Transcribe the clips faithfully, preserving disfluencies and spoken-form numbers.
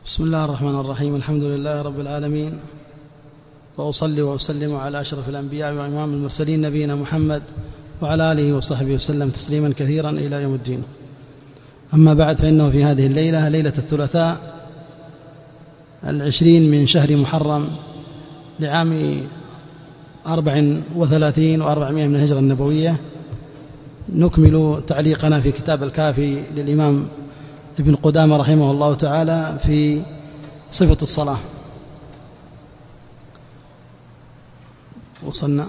بسم الله الرحمن الرحيم. الحمد لله رب العالمين، وأصلي وأسلم على أشرف الأنبياء وإمام المرسلين نبينا محمد وعلى آله وصحبه وسلم تسليما كثيرا إلى يوم الدين. أما بعد، فإنه في هذه الليلة ليلة الثلاثاء العشرين من شهر محرم لعام أربع وثلاثين وأربعمائة من الهجرة النبوية نكمل تعليقنا في كتاب الكافي للإمام ابن قدامة رحمه الله تعالى في صفة الصلاة. وصلنا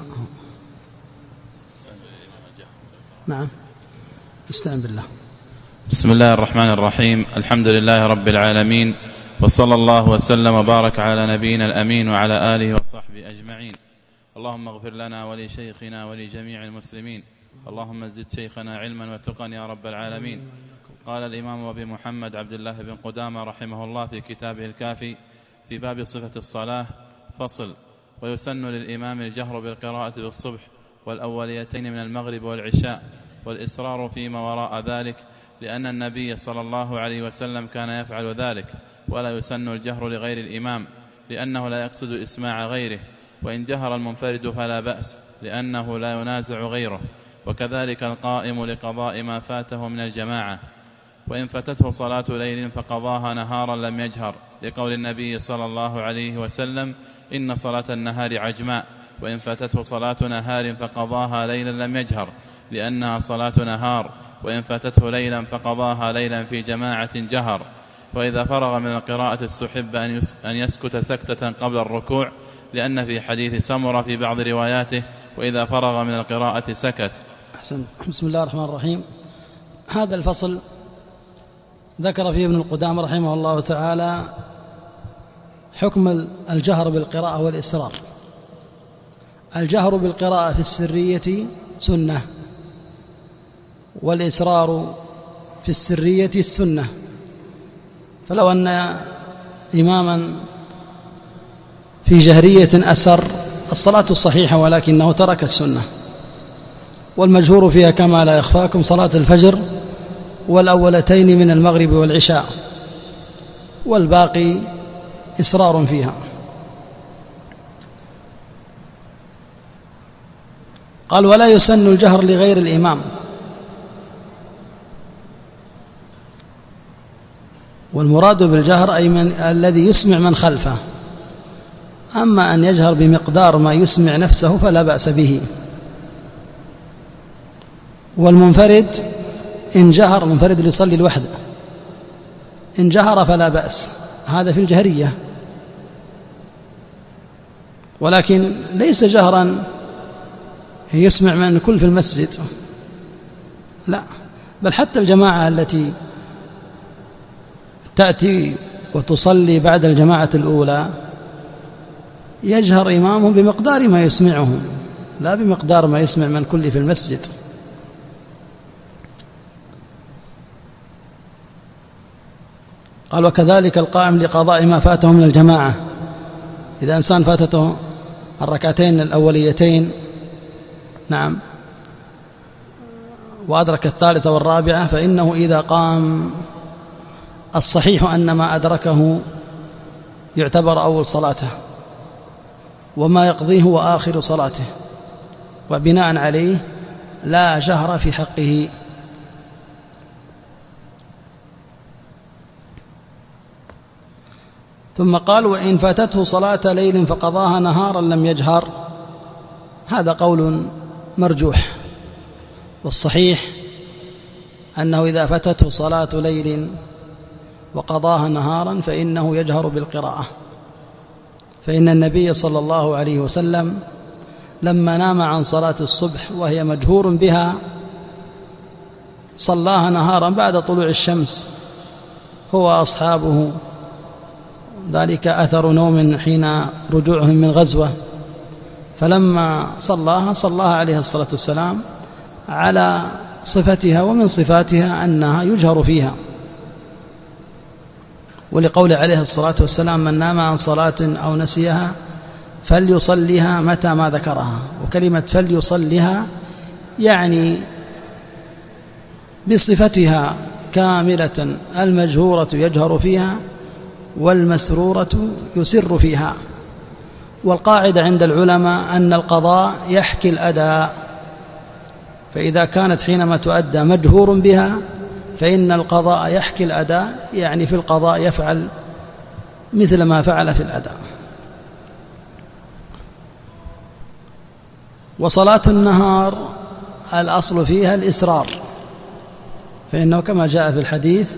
نعم استعن بالله. بسم الله الرحمن الرحيم. الحمد لله رب العالمين، وصلى الله وسلم وبارك على نبينا الأمين وعلى آله وصحبه أجمعين. اللهم اغفر لنا ولشيخنا ولجميع المسلمين. اللهم زد شيخنا علما وتقا يا رب العالمين. قال الإمام أبي محمد عبد الله بن قدامة رحمه الله في كتابه الكافي في باب صفة الصلاة: فصل. ويسن للإمام الجهر بالقراءة بالصبح والأوليتين من المغرب والعشاء، والإصرار فيما وراء ذلك، لأن النبي صلى الله عليه وسلم كان يفعل ذلك. ولا يسن الجهر لغير الإمام، لأنه لا يقصد إسماع غيره، وإن جهر المنفرد فلا بأس، لأنه لا ينازع غيره. وكذلك القائم لقضاء ما فاته من الجماعة، وإن فاتته صلاة ليل فقضاها نهارا لم يجهر، لقول النبي صلى الله عليه وسلم: إن صلاة النهار عجماء. وإن فاتته صلاة نهار فقضاها ليلا لم يجهر، لأنها صلاة نهار. وإن فاتته ليلا فقضاها ليلا في جماعة جهر. وإذا فرغ من القراءة استحب أن يسكت سكتة قبل الركوع، لأن في حديث سمرة في بعض رواياته: وإذا فرغ من القراءة سكت. أحسن. بسم الله الرحمن الرحيم. هذا الفصل ذكر فيه ابن القدامة رحمه الله تعالى حكم الجهر بالقراءة والإسرار. الجهر بالقراءة في السرية سنة، والإسرار في السرية السنة. فلو أن إماما في جهرية أسر، الصلاة الصحيحة، ولكنه ترك السنة. والمجهور فيها كما لا يخفاكم صلاة الفجر والأولتين من المغرب والعشاء، والباقي إصرار فيها. قال: ولا يسن الجهر لغير الإمام. والمراد بالجهر أي من الذي يسمع من خلفه، أما أن يجهر بمقدار ما يسمع نفسه فلا بأس به. والمنفرد إن جهر، منفرد اللي يصلي لوحده، إن جهر فلا بأس، هذا في الجهرية. ولكن ليس جهرا يسمع من الكل في المسجد، لا، بل حتى الجماعة التي تأتي وتصلي بعد الجماعة الأولى يجهر إمامهم بمقدار ما يسمعهم، لا بمقدار ما يسمع من كل في المسجد. قال: وكذلك القائم لقضاء ما فاته من الجماعة. إذا إنسان فاتته الركعتين الأوليتين، نعم، وأدرك الثالثة والرابعة، فإنه إذا قام، الصحيح أن ما أدركه يعتبر أول صلاته، وما يقضيه هو آخر صلاته، وبناء عليه لا جهر في حقه. ثم قال: وإن فاتته صلاة ليل فقضاها نهارا لم يجهر. هذا قول مرجوح، والصحيح أنه إذا فاتته صلاة ليل وقضاها نهارا فإنه يجهر بالقراءة، فإن النبي صلى الله عليه وسلم لما نام عن صلاة الصبح وهي مجهور بها صلاها نهارا بعد طلوع الشمس هو وأصحابه، ذلك أثر نوم حين رجوعهم من غزوة، فلما صلاها صلاها عليه الصلاة والسلام على صفتها، ومن صفاتها أنها يجهر فيها. ولقول عليه الصلاة والسلام: من نام عن صلاة أو نسيها فليصليها متى ما ذكرها. وكلمة فليصليها يعني بصفتها كاملة المجهورة يجهر فيها، والمسرورة يسر فيها. والقاعدة عند العلماء أن القضاء يحكي الأداء، فإذا كانت حينما تؤدى مجهور بها فإن القضاء يحكي الأداء، يعني في القضاء يفعل مثل ما فعل في الأداء. وصلاة النهار الأصل فيها الإسرار، فإنه كما جاء في الحديث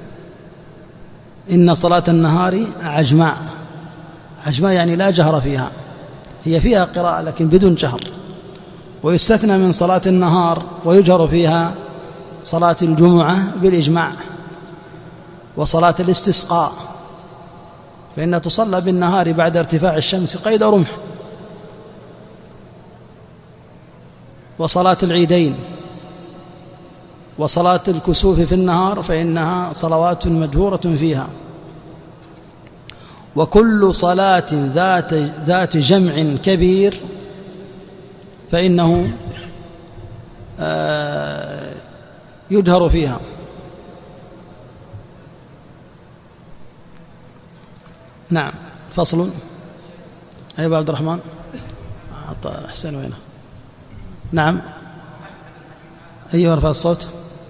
إن صلاة النهار عجماء. عجماء يعني لا جهر فيها، هي فيها قراءة لكن بدون جهر. ويستثنى من صلاة النهار ويجهر فيها صلاة الجمعة بالإجماع، وصلاة الاستسقاء فإن تصلى بالنهار بعد ارتفاع الشمس قيد رمح، وصلاة العيدين، وصلاة الكسوف في النهار فإنها صلوات مجهورة فيها. وكل صلاة ذات ذات جمع كبير فإنه يجهر فيها. نعم. فصل. أيها عبد الرحمن حسين وينه؟ نعم. أيها ارفع الصوت.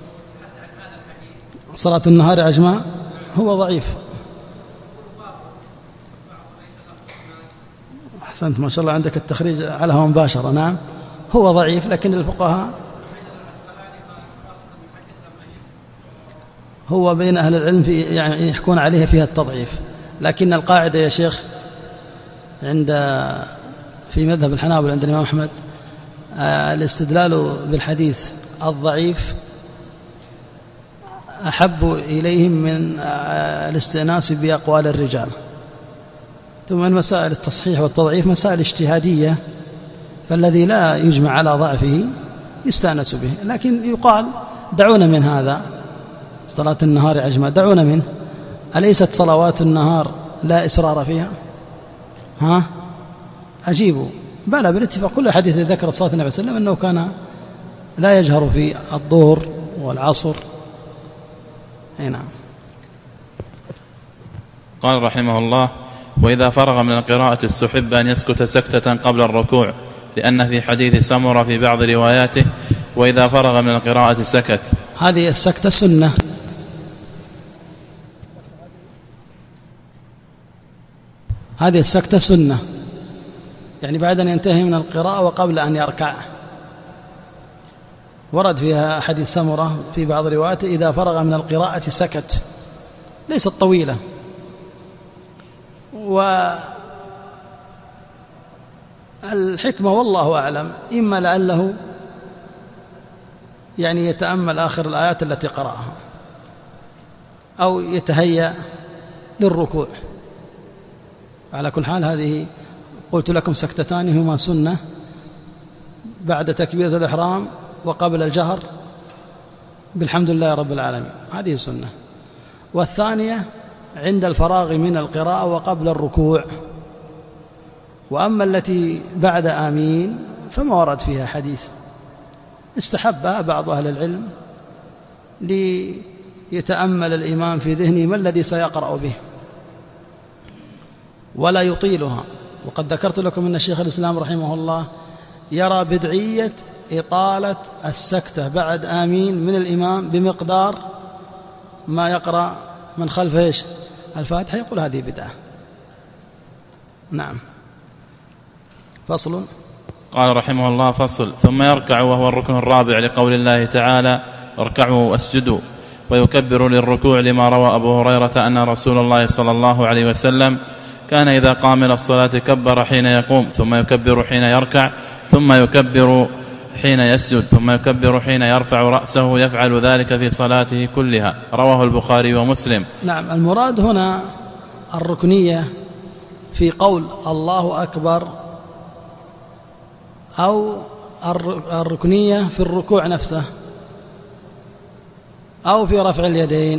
صلاة النهار عجماء هو ضعيف. أحسنت ما شاء الله عندك التخريج على هو مباشرة. نعم هو ضعيف، لكن الفقهاء هو بين أهل العلم في يعني يحكون عليه فيها التضعيف، لكن القاعدة يا شيخ عند في مذهب الحنابلة عند الإمام أحمد الاستدلال بالحديث الضعيف أحب إليهم من الاستئناس بأقوال الرجال. ثم من مسائل التصحيح والتضعيف مسائل اجتهادية، فالذي لا يجمع على ضعفه يستأنس به. لكن يقال دعونا من هذا، صلاة النهار عجماء دعونا منه. أليست صلوات النهار لا إسرار فيها؟ ها أجيبوا. بلى بالاتفاق كل حديث ذكر صلاة النبي صلى الله عليه وسلم أنه كان لا يجهر في الظهر والعصر. أي نعم. قال رحمه الله: وإذا فرغ من القراءة استحب أن يسكت سكتة قبل الركوع، لأن في حديث سمرة في بعض رواياته وإذا فرغ من القراءة سكت. هذه السكتة سنة. هذه السكتة سنة يعني بعد أن ينتهي من القراءة وقبل أن يركع. ورد فيها حديث سمرة في بعض رواياته إذا فرغ من القراءة سكت، ليست طويلة. والحكمة والله أعلم إما لعله يعني يتأمل آخر الآيات التي قرأها أو يتهيأ للركوع. على كل حال هذه قلت لكم سكتتان هما سنة بعد تكبيرة الإحرام وقبل الجهر بالحمد لله رب العالمين، هذه سنة. والثانية عند الفراغ من القراءة وقبل الركوع. وأما التي بعد آمين فما ورد فيها حديث، استحبها بعض أهل العلم ليتأمل الإمام في ذهنه ما الذي سيقرأ به ولا يطيلها. وقد ذكرت لكم أن الشيخ الإسلام رحمه الله يرى بدعية إطالة السكتة بعد آمين من الإمام بمقدار ما يقرأ من خلفه إيش الفاتحة، يقول هذه بدعة. نعم. فصل. قال رحمه الله: فصل. ثم يركع وهو الركن الرابع لقول الله تعالى: اركعوا واسجدوا، ويكبر للركوع لما روى أبو هريرة أن رسول الله صلى الله عليه وسلم كان إذا قام إلى الصلاة كبر حين يقوم، ثم يكبر حين يركع، ثم يكبر حين يسجد، ثم يكبر حين يرفع رأسه، يفعل ذلك في صلاته كلها. رواه البخاري ومسلم. نعم. المراد هنا الركنية في قول الله أكبر، أو الركنية في الركوع نفسه، أو في رفع اليدين.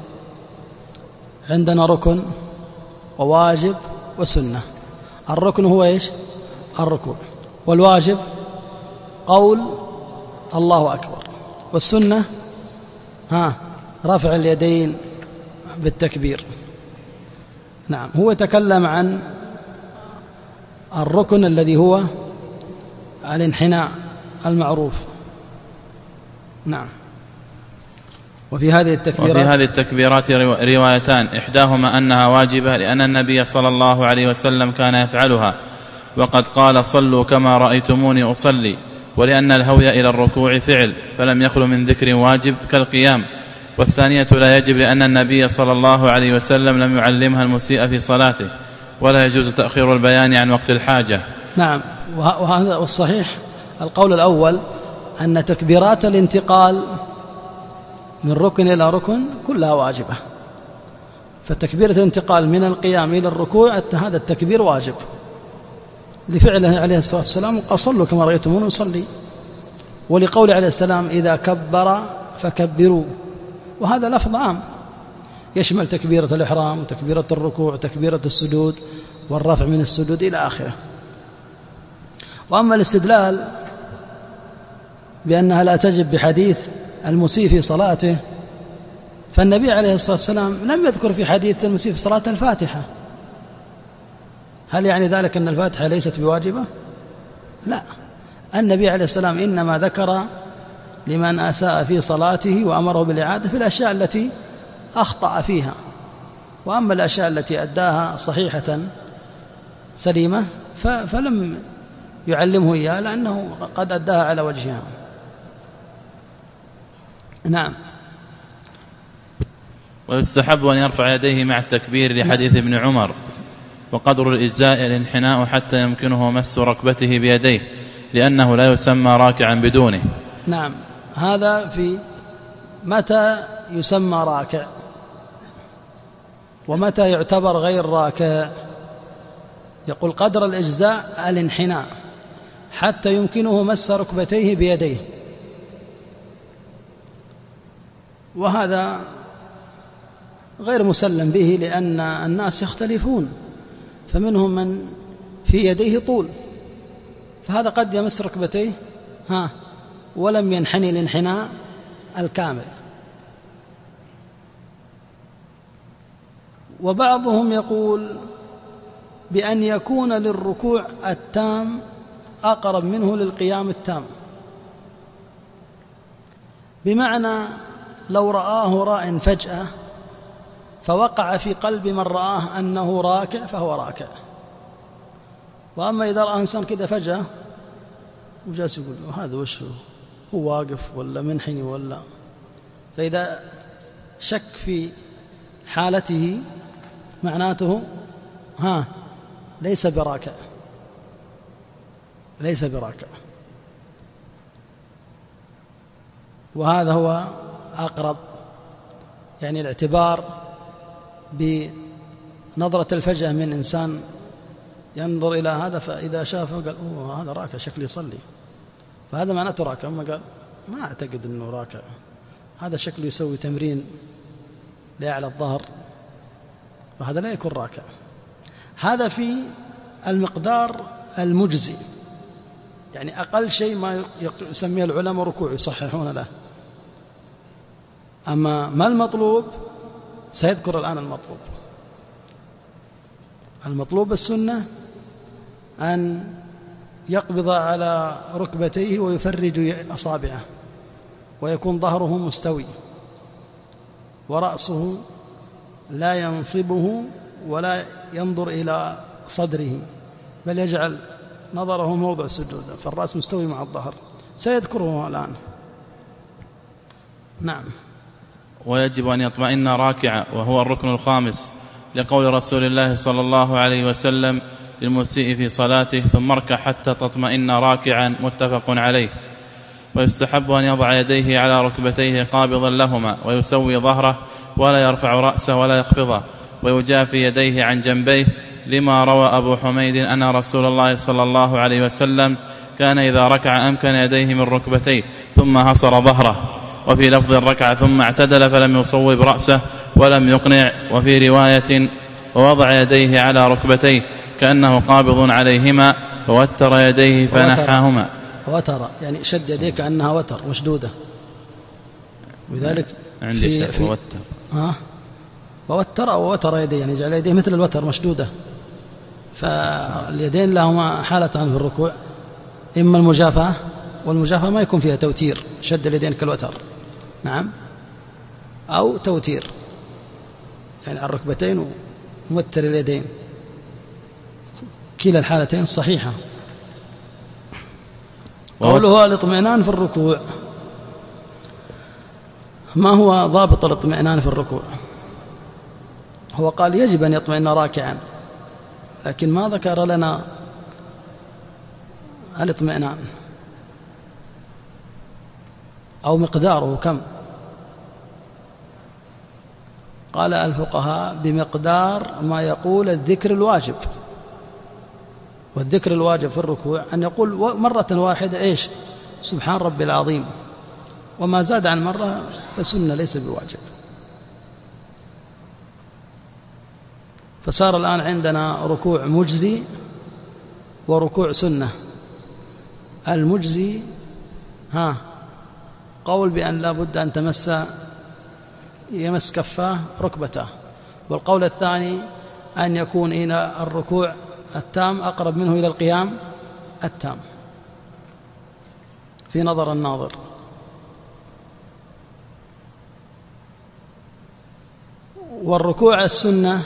عندنا ركن وواجب وسنة. الركن هو إيش؟ الركوع. والواجب قول الله أكبر. والسنة ها رفع اليدين بالتكبير. نعم. هو يتكلم عن الركن الذي هو الانحناء المعروف. نعم. وفي هذه التكبيرات وفي هذه التكبيرات روايتان، إحداهما أنها واجبة لأن النبي صلى الله عليه وسلم كان يفعلها وقد قال صلوا كما رأيتموني أصلي، ولأن الهوي إلى الركوع فعل فلم يخل من ذكر واجب كالقيام. والثانية لا يجب لأن النبي صلى الله عليه وسلم لم يعلمها المسيء في صلاته، ولا يجوز تأخير البيان عن وقت الحاجة. نعم. وهذا الصحيح القول الأول أن تكبيرات الانتقال من ركن إلى ركن كلها واجبة، فتكبيرة الانتقال من القيام إلى الركوع هذا التكبير واجب لفعله عليه الصلاة والسلام، قال صلوا كما رأيتمون نصلي، ولقول عليه السلام إذا كبر فكبروا، وهذا لفظ عام يشمل تكبيرة الإحرام وتكبيرة الركوع وتكبيرة السجود والرفع من السجود إلى آخره. وأما الاستدلال بأنها لا تجب بحديث المسيء في صلاته، فالنبي عليه الصلاة والسلام لم يذكر في حديث المسيء في صلاة الفاتحة. هل يعني ذلك أن الفاتحة ليست بواجبة؟ لا، النبي عليه السلام إنما ذكر لمن أساء في صلاته وأمره بالإعادة في الأشياء التي أخطأ فيها، وأما الأشياء التي أداها صحيحة سليمة فلم يعلمه إياه لأنه قد أداها على وجهها. نعم. ويستحب أن يرفع يديه مع التكبير لحديث ابن عمر، وقدر الإجزاء الانحناء حتى يمكنه مس ركبته بيديه لأنه لا يسمى راكعا بدونه. نعم. هذا في متى يسمى راكع ومتى يعتبر غير راكع. يقول قدر الإجزاء الانحناء حتى يمكنه مس ركبتيه بيديه، وهذا غير مسلم به لأن الناس يختلفون، فمنهم من في يديه طول، فهذا قد يمس ركبتيه ها ولم ينحني الانحناء الكامل. وبعضهم يقول بأن يكون للركوع التام أقرب منه للقيام التام، بمعنى لو رآه راء فجأة فوقع في قلب من رآه أنه راكع فهو راكع، وأما إذا رأى إنسان كده فجأة وجالس يقول هذا وش هو واقف ولا منحني ولا، فإذا شك في حالته معناته ها ليس براكع ليس براكع وهذا هو أقرب، يعني الاعتبار بنظرة الفجأة من إنسان ينظر إلى هذا فإذا شافه قال أوه هذا راكع شكله يصلي، فهذا معناته راكع. أما قال ما أعتقد أنه راكع، هذا شكله يسوي تمرين لأعلى الظهر، فهذا لا يكون راكع. هذا في المقدار المجزي، يعني أقل شيء ما يسميه العلماء ركوع يصححون له. أما ما المطلوب سيذكر الآن المطلوب. المطلوب السنة أن يقبض على ركبتيه ويفرج أصابعه ويكون ظهره مستوي ورأسه لا ينصبه ولا ينظر إلى صدره، بل يجعل نظره موضع السجود، فالرأس مستوي مع الظهر، سيذكره الآن. نعم. ويجب أن يطمئن راكعا وهو الركن الخامس، لقول رسول الله صلى الله عليه وسلم للمسيء في صلاته ثم اركع حتى تطمئن راكعا، متفق عليه. ويستحب أن يضع يديه على ركبتيه قابضا لهما ويسوي ظهره ولا يرفع رأسه ولا يخفضه، ويجافي يديه عن جنبيه، لما روى أبو حميد أن رسول الله صلى الله عليه وسلم كان إذا ركع أمكن يديه من ركبتيه ثم هصر ظهره. وفي لفظ ركع ثم اعتدل فلم يصوب رأسه ولم يقنع. وفي رواية ووضع يديه على ركبتيه كأنه قابض عليهما ووتر يديه فنحاهما. وتر يعني شد يديه كأنها وتر مشدودة، وذلك عندي في, في ووتر ها ووتر أو وتر يديه، يعني جعل يديه مثل الوتر مشدودة، فاليدين لهما حالتان في الركوع، إما المجافاة، والمجافاة ما يكون فيها توتير شد اليدين كالوتر، نعم، أو توتير يعني على الركبتين وموتر اليدين، كلا الحالتين صحيحة. قوله الاطمئنان في الركوع، ما هو ضابط الاطمئنان في الركوع؟ هو قال يجب أن يطمئن راكعا، لكن ما ذكر لنا الاطمئنان أو مقداره كم. قال الفقهاء بمقدار ما يقول الذكر الواجب، والذكر الواجب في الركوع أن يقول مرة واحدة إيش؟ سبحان ربي العظيم، وما زاد عن مرة فسنة ليس بواجب. فصار الآن عندنا ركوع مجزي وركوع سنة. المجزي ها قول بأن لا بد أن تمس يمس كفاه ركبته، والقول الثاني أن يكون إلى الركوع التام أقرب منه إلى القيام التام في نظر الناظر. والركوع السنة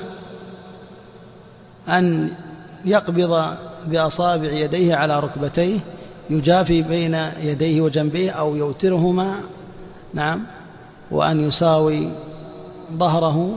أن يقبض بأصابع يديه على ركبتيه، يجافي بين يديه وجنبيه أو يوترهما، نعم، وأن يساوي ظهره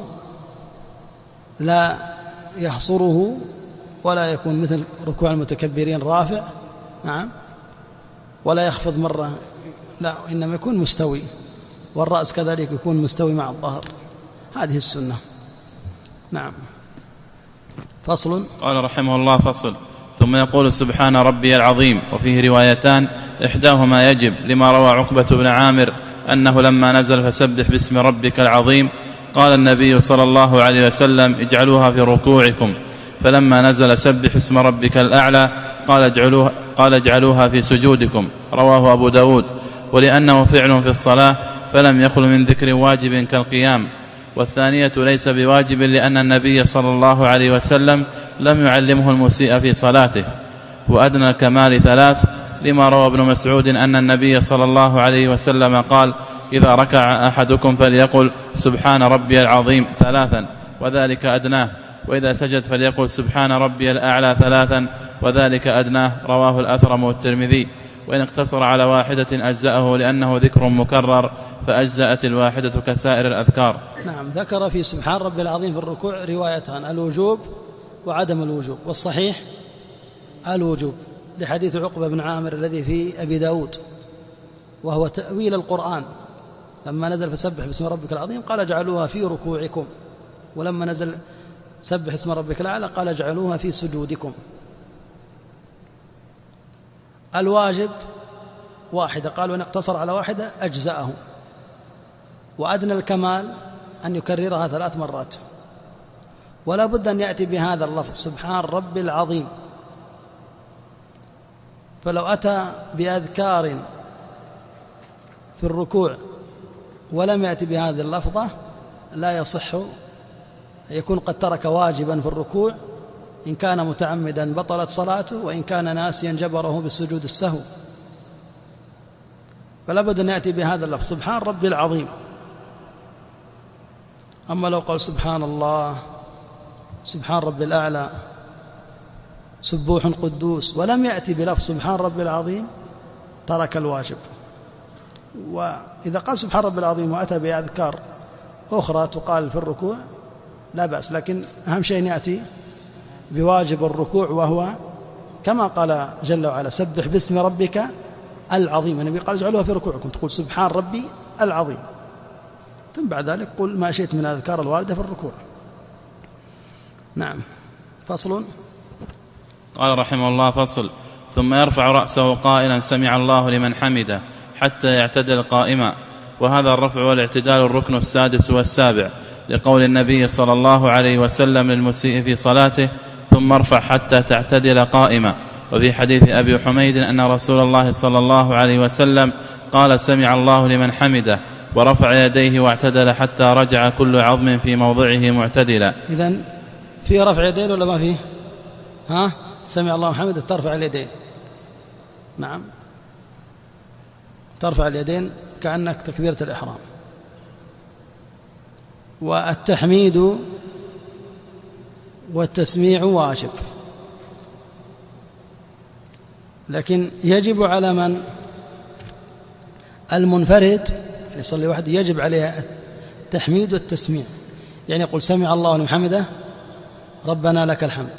لا يحصره ولا يكون مثل ركوع المتكبرين رافع، نعم، ولا يخفض مرة، لا، إنما يكون مستوي، والرأس كذلك يكون مستوي مع الظهر. هذه السنة. نعم. فصل. قال رحمه الله: فصل. ثم يقول سبحان ربي العظيم. وفيه روايتان، إحداهما يجب لما روى عقبة بن عامر أنه لما نزل فسبح باسم ربك العظيم قال النبي صلى الله عليه وسلم: اجعلوها في ركوعكم، فلما نزل سبح اسم ربك الأعلى قال اجعلوها, قال اجعلوها في سجودكم. رواه أبو داود. ولأنه فعل في الصلاة فلم يخل من ذكر واجب كالقيام. والثانية ليس بواجب لأن النبي صلى الله عليه وسلم لم يعلمه المسيء في صلاته. وأدنى الكمال ثلاث، لما روى ابن مسعود أن النبي صلى الله عليه وسلم قال: إذا ركع أحدكم فليقل سبحان ربي العظيم ثلاثا وذلك أدناه، وإذا سجد فليقل سبحان ربي الأعلى ثلاثا وذلك أدناه. رواه الأثرم والترمذي. وإن اقتصر على واحدة أجزأه لأنه ذكر مكرر، فأجزأت الواحدة كسائر الأذكار. نعم. ذكر في سبحان ربي العظيم في الركوع روايتان: الوجوب وعدم الوجوب. والصحيح الوجوب لحديث عقبة بن عامر الذي في أبي داود، وهو تأويل القرآن. لما نزل فسبح باسم ربك العظيم قال اجعلوها في ركوعكم، ولما نزل سبح اسم ربك الأعلى قال اجعلوها في سجودكم. الواجب واحدة، قال وإن اقتصر على واحدة أجزأه. وأدنى الكمال أن يكررها ثلاث مرات، ولا بد أن يأتي بهذا اللفظ سبحان ربي العظيم. فلو أتى بأذكار في الركوع ولم يأتي بهذه اللفظة لا يصح، يكون قد ترك واجبا في الركوع، إن كان متعمدا بطلت صلاته، وإن كان ناسيا جبره بالسجود السهو. فلا بد أن يأتي بهذا اللفظ سبحان ربي العظيم. أما لو قال سبحان الله، سبحان ربي الأعلى، سبوح قدوس، ولم يأتي بلفظ سبحان ربي العظيم ترك الواجب. وإذا قال سبحان ربي العظيم وأتى بأذكار أخرى تقال في الركوع لا بأس، لكن أهم شيء يأتي بواجب الركوع، وهو كما قال جل وعلا سبح باسم ربك العظيم. النبي قال اجعلوها في ركوعكم، تقول سبحان ربي العظيم، ثم بعد ذلك قل ما شئت من الأذكار الواردة في الركوع. نعم. فصل. قال رحمه الله: فصل. ثم يرفع رأسه قائلا سمع الله لمن حمده حتى يعتدل قائما. وهذا الرفع والاعتدال الركن السادس والسابع، لقول النبي صلى الله عليه وسلم للمسيء في صلاته: ثم ارفع حتى تعتدل قائما. وفي حديث أبي حميد أن رسول الله صلى الله عليه وسلم قال سمع الله لمن حمده ورفع يديه واعتدل حتى رجع كل عظم في موضعه معتدلا. إذن في رفع يدين ولا ما فيه؟ ها؟ سمع الله حمده ترفع اليدين. نعم، ترفع اليدين كأنك تكبيرة الإحرام. والتحميد والتسميع واجب، لكن يجب على من المنفرد يصلي وحده يجب عليه التحميد والتسميع، يعني يقول سمع الله لمن حمده ربنا لك الحمد.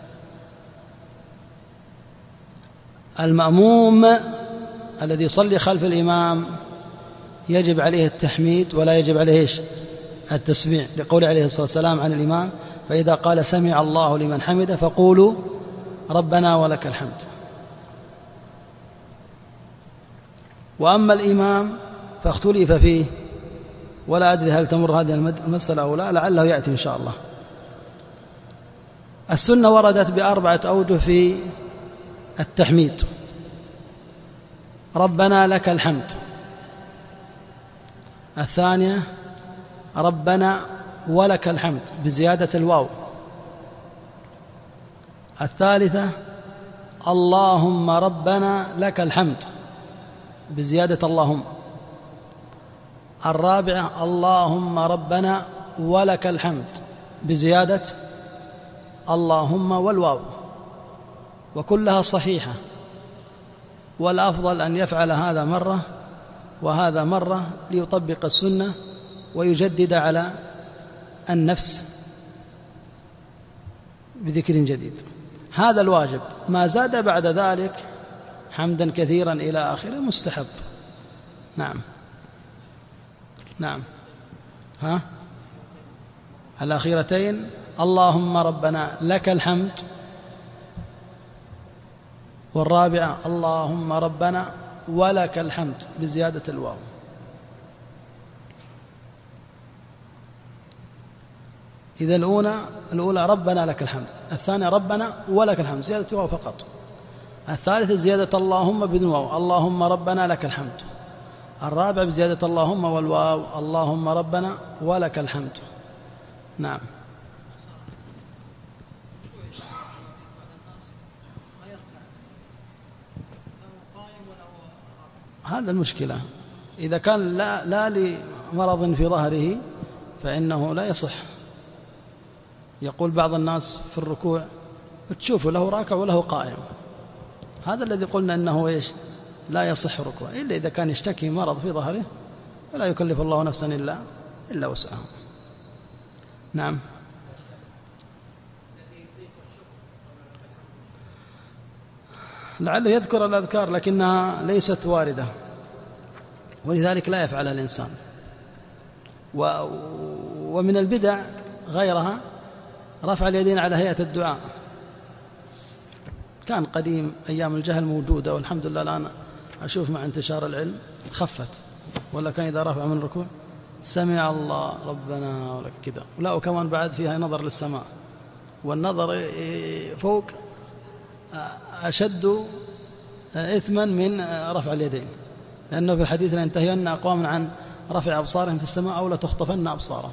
المأموم الذي يصلي خلف الإمام يجب عليه التحميد ولا يجب عليه إيش؟ التسميع، لقول عليه الصلاة والسلام عن الإمام فإذا قال سمع الله لمن حمده فقولوا ربنا ولك الحمد. وأما الإمام فاختلف فيه، ولا أدري هل تمر هذه المسألة أو لا، لعله يأتي إن شاء الله. السنة وردت بأربعة أوجه في التحميد: ربنا لك الحمد، الثانية ربنا ولك الحمد بزيادة الواو، الثالثة اللهم ربنا لك الحمد بزيادة اللهم، الرابعة اللهم ربنا ولك الحمد بزيادة اللهم والواو، وكلها صحيحة. والأفضل أن يفعل هذا مرة وهذا مرة ليطبق السنة ويجدد على النفس بذكر جديد. هذا الواجب. ما زاد بعد ذلك حمدا كثيرا إلى آخره مستحب. نعم نعم ها الأخيرتين اللهم ربنا لك الحمد، والرابعة اللهم ربنا ولك الحمد بزيادة الواو. إذا الأولى الأولى ربنا لك الحمد، الثانية ربنا ولك الحمد زيادة واو فقط، الثالثة زيادة اللهم بدون واو اللهم ربنا لك الحمد، الرابعة بزيادة اللهم والواو اللهم ربنا ولك الحمد. نعم. هذا المشكلة، إذا كان لا, لا لمرض في ظهره فإنه لا يصح. يقول بعض الناس في الركوع تشوفوا له راكع وله قائم، هذا الذي قلنا أنه إيش؟ لا يصح ركوع إلا إذا كان يشتكي مرض في ظهره، ولا يكلف الله نفسا إلا إلا وسعها. نعم. لعله يذكر الأذكار لكنها ليست واردة، ولذلك لا يفعلها الإنسان. ومن البدع غيرها رفع اليدين على هيئة الدعاء، كان قديم أيام الجهل موجودة، والحمد لله الآن أشوف مع انتشار العلم خفت. ولا كان إذا رفع من الركوع سمع الله ربنا ولك كذا، ولا وكمان بعد فيها نظر للسماء، والنظر فوق أشد إثما من رفع اليدين، لأنه في الحديث لا ينتهين أقوام عن رفع أبصارهم في السماء أو لا تخطفن أبصارهم.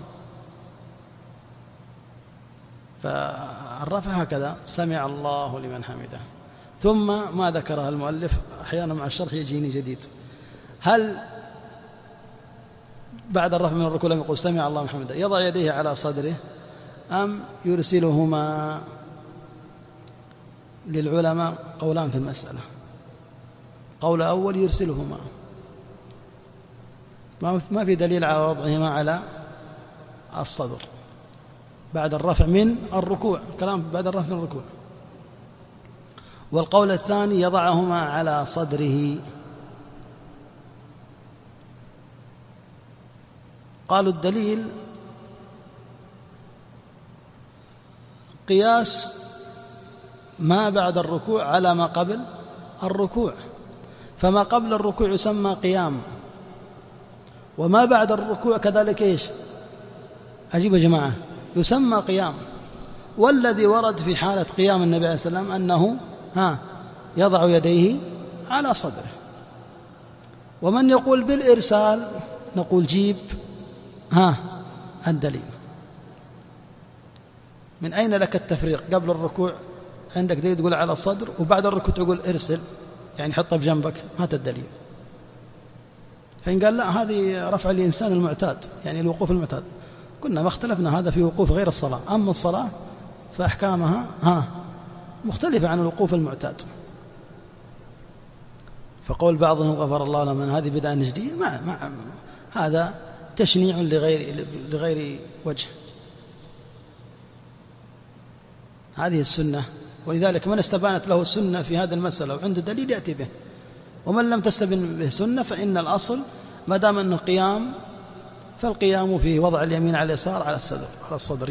فالرفع هكذا سمع الله لمن حمده. ثم ما ذكرها المؤلف أحيانا مع الشرح يجيني جديد، هل بعد الرفع من الركوع لم يقول سمع الله لمن حمده يضع يديه على صدره أم يرسلهما؟ للعلماء قولان في المسألة. قول أول يرسلهما، ما في دليل على وضعهما على الصدر بعد الرفع من الركوع، كلام بعد الرفع من الركوع. والقول الثاني يضعهما على صدره. قالوا الدليل قياس ما بعد الركوع على ما قبل الركوع، فما قبل الركوع يسمى قيام، وما بعد الركوع كذلك إيش؟ أجيب يا جماعة، يسمى قيام. والذي ورد في حالة قيام النبي عليه السلام أنه ها يضع يديه على صدره. ومن يقول بالإرسال نقول جيب ها الدليل. من أين لك التفريق؟ قبل الركوع عندك دليل تقول على الصدر، وبعد الركوع تقول ارسل يعني حطه بجنبك، هات الدليل. فإن قال لا هذه رفع الإنسان المعتاد يعني الوقوف المعتاد، كنا ما اختلفنا هذا في وقوف غير الصلاة. أما الصلاة فأحكامها ها مختلفة عن الوقوف المعتاد. فقول بعضهم غفر الله لمن هذه بدعة نجدية، مع مع هذا تشنيع لغير لغير وجه. هذه السنة، ولذلك من استبانت له السنة في هذه المسألة وعنده دليل يأتي به، ومن لم تستبن به سنة فإن الأصل ما دام أنه قيام فالقيام في وضع اليمين على اليسار على الصدر على الصدر.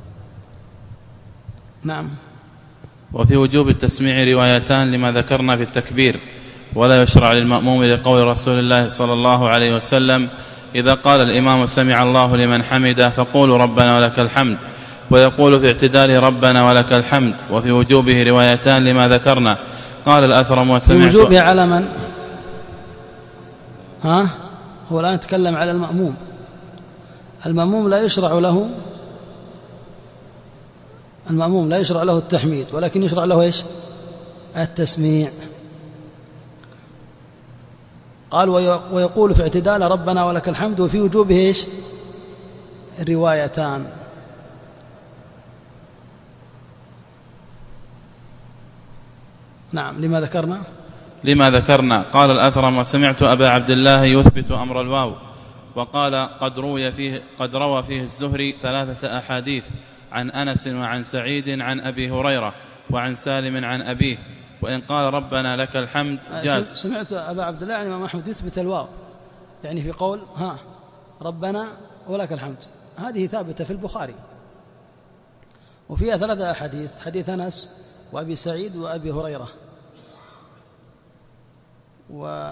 نعم. وفي وجوب التسميع روايتان لما ذكرنا في التكبير. ولا يشرع للمأموم لقول رسول الله صلى الله عليه وسلم: إذا قال الإمام سمع الله لمن حمده فقولوا ربنا ولك الحمد، ويقول في اعتداله ربنا ولك الحمد. وفي وجوبه روايتان لما ذكرنا. قال الأثرم: وسمعت. في وجوبه على من؟ ها هو الآن يتكلم على المأموم. المأموم لا يشرع له المأموم لا يشرع له التحميد، ولكن يشرع له إيش؟ التسميع. قال: ويقول في اعتدال ربنا ولك الحمد. وفي وجوبه إيش؟ روايتان. نعم. لما ذكرنا لما ذكرنا قال الأثرم: وسمعت أبا عبد الله يثبت أمر الواو. وقال: قد روي فيه قد روى فيه الزهري ثلاثة أحاديث عن أنس وعن سعيد عن أبي هريرة وعن سالم عن أبيه. وإن قال ربنا لك الحمد جاز. سمعت أبا عبد الله يعني الإمام أحمد يثبت الواو، يعني في قول ها ربنا ولك الحمد، هذه ثابتة في البخاري، وفيها ثلاثة أحاديث: حديث أنس وأبي سعيد وأبي هريرة. و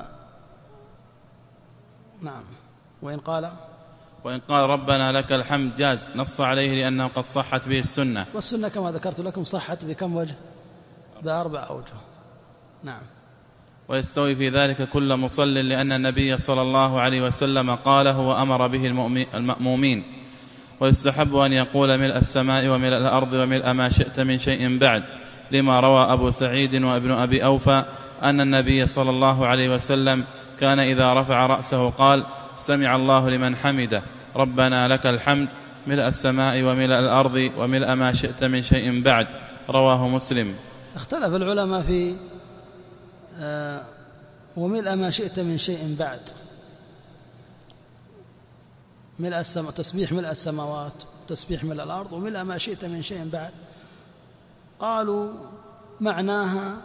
نعم. وإن قال وإن قال ربنا لك الحمد جاز، نص عليه لأنه قد صحت به السنة. والسنة كما ذكرت لكم صحت بكم وجه؟ بأربع أوجه. نعم. ويستوي في ذلك كل مصل، لأن النبي صلى الله عليه وسلم قاله وأمر به المأمومين. ويستحب أن يقول ملء السماء وملء الأرض وملء ما شئت من شيء بعد، لما روى أبو سعيد وابن أبي أوفى أن النبي صلى الله عليه وسلم كان إذا رفع رأسه قال: سمع الله لمن حمده ربنا لك الحمد ملء السماء وملء الأرض وملء ما شئت من شيء بعد. رواه مسلم. اختلف العلماء في آه وملء ما شئت من شيء بعد. ملء السماء تسبيح ملء السماوات، تسبيح ملء الأرض، وملء ما شئت من شيء بعد. قالوا معناها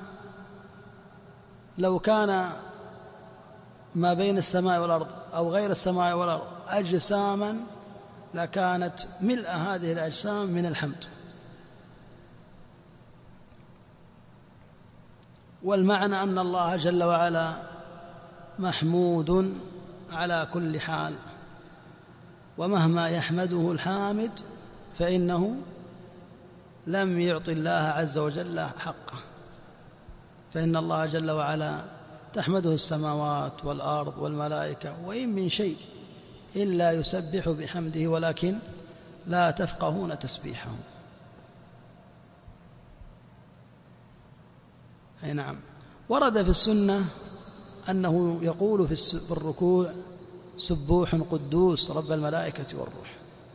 لو كان ما بين السماء والأرض أو غير السماء والأرض أجساما لكانت ملء هذه الأجسام من الحمد. والمعنى أن الله جل وعلا محمود على كل حال، ومهما يحمده الحامد فإنه لم يعطي الله عز وجل حقه، فإن الله جل وعلا تحمده السماوات والأرض والملائكة، وإن من شيء إلا يسبح بحمده ولكن لا تفقهون تسبيحه. أي نعم. ورد في السنة أنه يقول في الركوع: سبوح قدوس رب الملائكة والروح.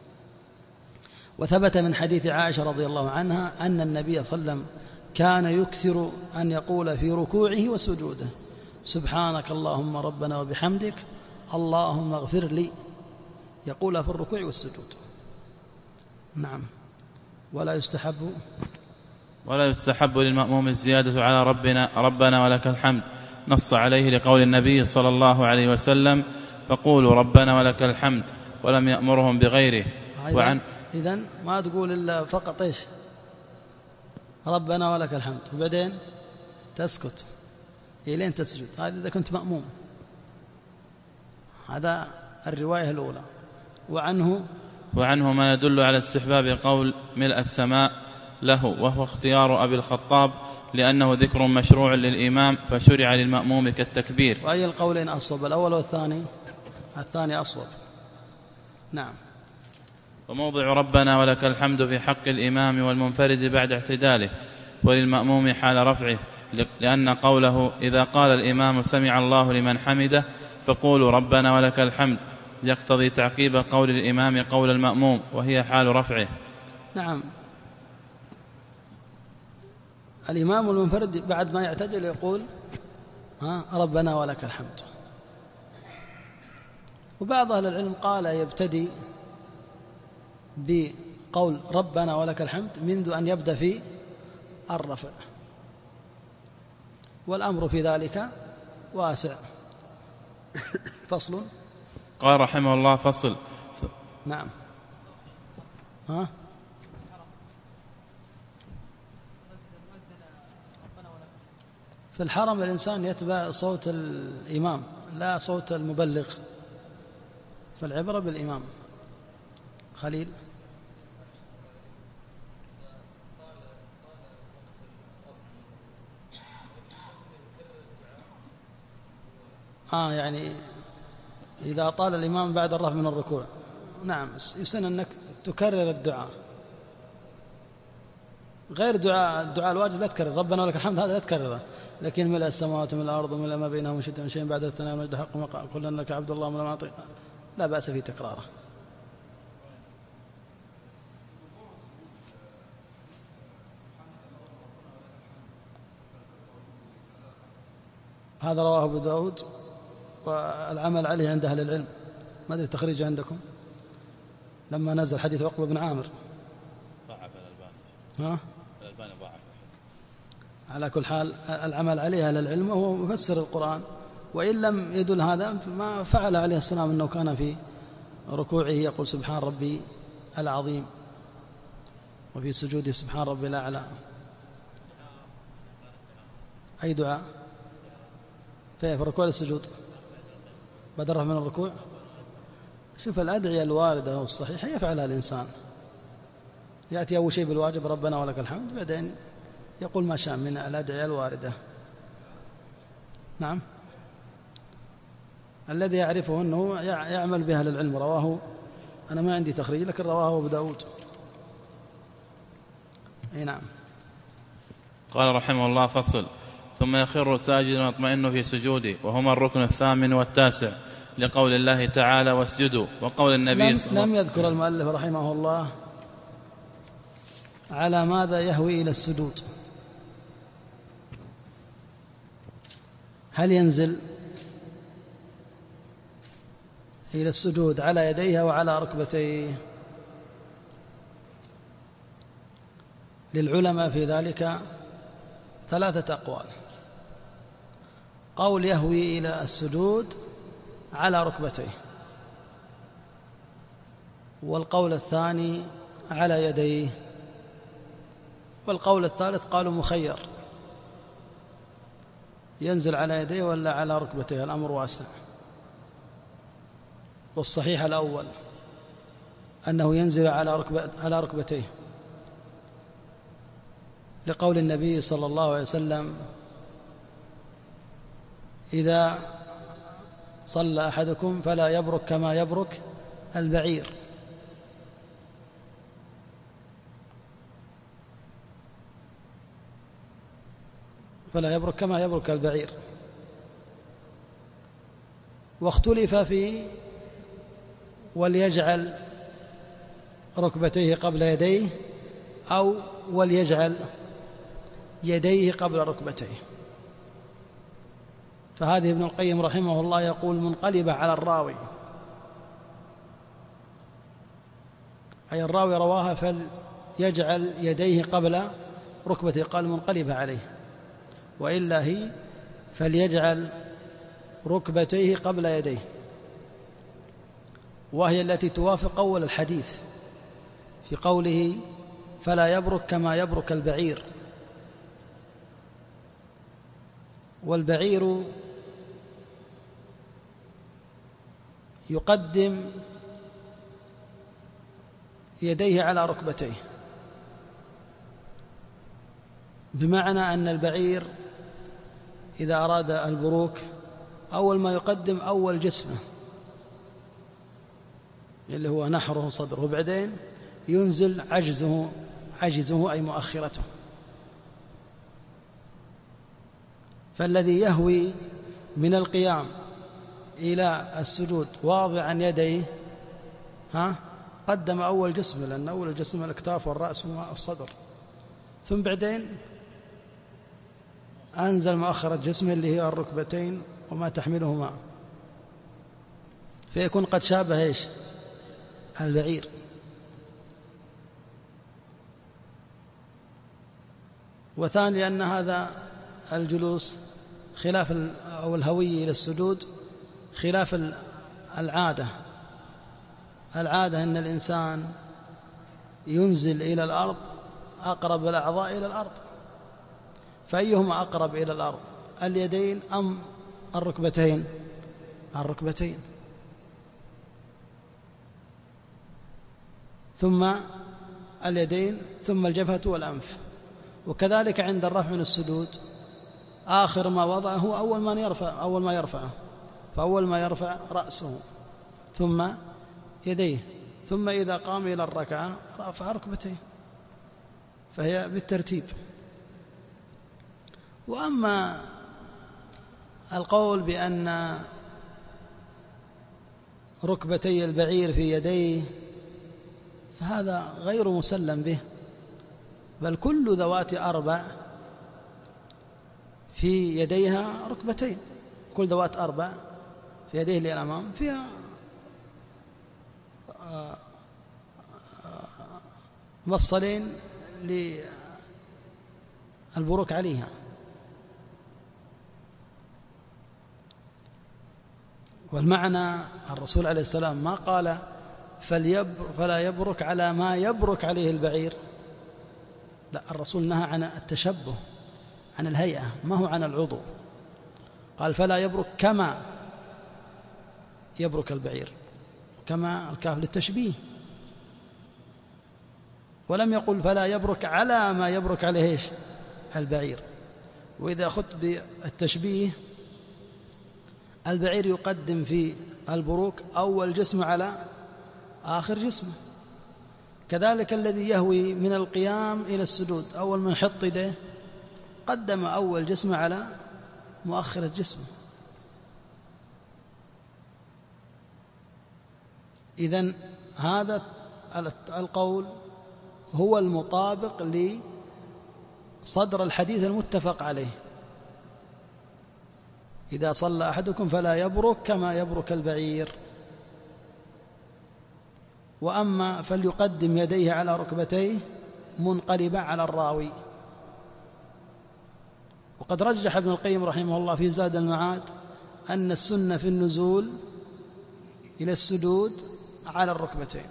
وثبت من حديث عائشة رضي الله عنها أن النبي صلى الله عليه وسلم كان يكثر أن يقول في ركوعه وسجوده: سبحانك اللهم ربنا وبحمدك اللهم اغفر لي، يقولها في الركوع والسجود. نعم. ولا يستحب ولا يستحب للمأموم الزيادة على ربنا ربنا ولك الحمد، نص عليه لقول النبي صلى الله عليه وسلم: فقولوا ربنا ولك الحمد، ولم يأمرهم بغيره. وعن إذن ما تقول إلا فقط إيش؟ ربنا ولك الحمد، وبعدين تسكت إلين تسجد. هذا إذا كنت مأموم. هذا الرواية الأولى. وعنه وعنه ما يدل على استحباب قول ملء السماء له، وهو اختيار أبي الخطاب، لأنه ذكر مشروع للإمام فشرع للمأموم كالتكبير. وأي القولين أصوب، الأول والثاني؟ الثاني أصوب. نعم. وموضع ربنا ولك الحمد في حق الإمام والمنفرد بعد اعتداله، وللمأموم حال رفعه، لأن قوله إذا قال الإمام سمع الله لمن حمده فقولوا ربنا ولك الحمد يقتضي تعقيب قول الإمام قول المأموم، وهي حال رفعه. نعم. الإمام المنفرد بعد ما يعتدل يقول ها ربنا ولك الحمد. وبعض أهل العلم قال يبتدي بقول ربنا ولك الحمد منذ أن يبدأ في الرفع، والأمر في ذلك واسع. فصل. قال رحمه الله فصل. نعم. ها في الحرم الإنسان يتبع صوت الإمام لا صوت المبلغ، فالعبرة بالإمام. خليل. آه يعني إذا طال الإمام بعد الرفع من الركوع، نعم يسن أنك تكرر الدعاء، غير دعاء الدعاء الواجب لا تكرر ربنا ولك الحمد، هذا لا تكرره، لكن ملء السماوات وملء الأرض وملء ما بينهم من شيء بعد الثناء والمجد حق ما قل إنك عبد الله وملء ما أعطي، لا بأس في تكراره. هذا رواه أبو داود والعمل عليه عند أهل العلم. ما أدري التخريج عندكم لما نزل حديث عقبة بن عامر. ضعف الألباني. ها؟ الألباني ضعف. على كل حال العمل عليه أهل العلم وهو مفسر القرآن، وإن لم يدل هذا ما فعل عليه السلام أنه كان في ركوعه يقول سبحان ربي العظيم، وفي سجوده سبحان ربي الأعلى. أي دعاء في الركوع للسجود بعد الرفع من الركوع؟ شوف الأدعية الواردة والصحيحة يفعلها الإنسان، يأتي أول شيء بالواجب ربنا ولك الحمد، بعدين يقول ما شاء من الأدعية الواردة. نعم. الذي يعرفه أنه يعمل بها للعلم. رواه، أنا ما عندي تخريج لكن رواه أبو داود. أي نعم. قال رحمه الله فصل. ثم يخر ساجدا ويطمئن في سجوده، وهما الركن الثامن والتاسع، لقول الله تعالى واسجدوا، وقول النبي صلى الله عليه وسلم. لم يذكر المؤلف رحمه الله على ماذا يهوي إلى السجود، هل ينزل إلى السجود على يديه وعلى ركبتيه؟ للعلماء في ذلك ثلاثة أقوال. قول يهوي إلى السجود على ركبتيه، والقول الثاني على يديه، والقول الثالث قالوا مخير ينزل على يديه ولا على ركبتيه، الأمر واسع. والصحيح الأول أنه ينزل على ركبة على ركبتيه، لقول النبي صلى الله عليه وسلم إذا صلى أحدكم فلا يبرك كما يبرك البعير. فلا يبرك كما يبرك البعير. واختلف في وليجعل ركبتيه قبل يديه أو وليجعل يديه قبل ركبتيه. فهذه ابن القيم رحمه الله يقول منقلبة على الراوي، أي الراوي رواها فليجعل يديه قبل ركبته، قال منقلبة عليه، وإلا هي فليجعل ركبتيه قبل يديه، وهي التي توافق أول الحديث في قوله فلا يبرك كما يبرك البعير. والبعير يقدم يديه على ركبتيه، بمعنى أن البعير إذا أراد البروك أول ما يقدم أول جسمه اللي هو نحره صدره، وبعدين ينزل عجزه عجزه أي مؤخرته. فالذي يهوي من القيام إلى السجود واضعا يديه ها قدم أول جسم، لأن أول الجسم الأكتاف والرأس والصدر، ثم بعدين أنزل مؤخرة جسمه اللي هي الركبتين وما تحملهما، فيكون قد شابه إيش؟ البعير. وثاني أن هذا الجلوس خلاف أو الهوي إلى السجود خلاف العادة. العادة أن الإنسان ينزل إلى الأرض أقرب الأعضاء إلى الأرض، فأيهما أقرب إلى الأرض، اليدين أم الركبتين؟ الركبتين. ثم اليدين ثم الجبهة والأنف. وكذلك عند الرفع من السجود آخر ما وضعه هو أول ما يرفع أول ما يرفعه فأول ما يرفع رأسه ثم يديه، ثم إذا قام إلى الركعة رفع ركبتيه، فهي بالترتيب. وأما القول بأن ركبتي البعير في يديه فهذا غير مسلم به، بل كل ذوات أربع في يديها ركبتين، كل ذوات أربع في يديه للأمام فيها مفصلين للبروك عليها. والمعنى الرسول عليه السلام ما قال فلا يبرك على ما يبرك عليه البعير، لا، الرسول نهى عن التشبه، عن الهيئة، ما هو عن العضو. قال فلا يبرك كما يبرك البعير، كما الكاف للتشبيه، ولم يقل فلا يبرك على ما يبرك عليه إيش؟ البعير. وإذا أخذت بالتشبيه البعير يقدم في البروك أول جسم على آخر جسمه، كذلك الذي يهوي من القيام إلى السجود أول من يحط يديه قدم أول جسم على مؤخرة جسمه. إذن هذا القول هو المطابق لصدر الحديث المتفق عليه: إذا صلى أحدكم فلا يبرك كما يبرك البعير. وأما فليقدم يديه على ركبتيه منقلبة على الراوي. وقد رجح ابن القيم رحمه الله في زاد المعاد أن السنة في النزول إلى السجود على الركبتين،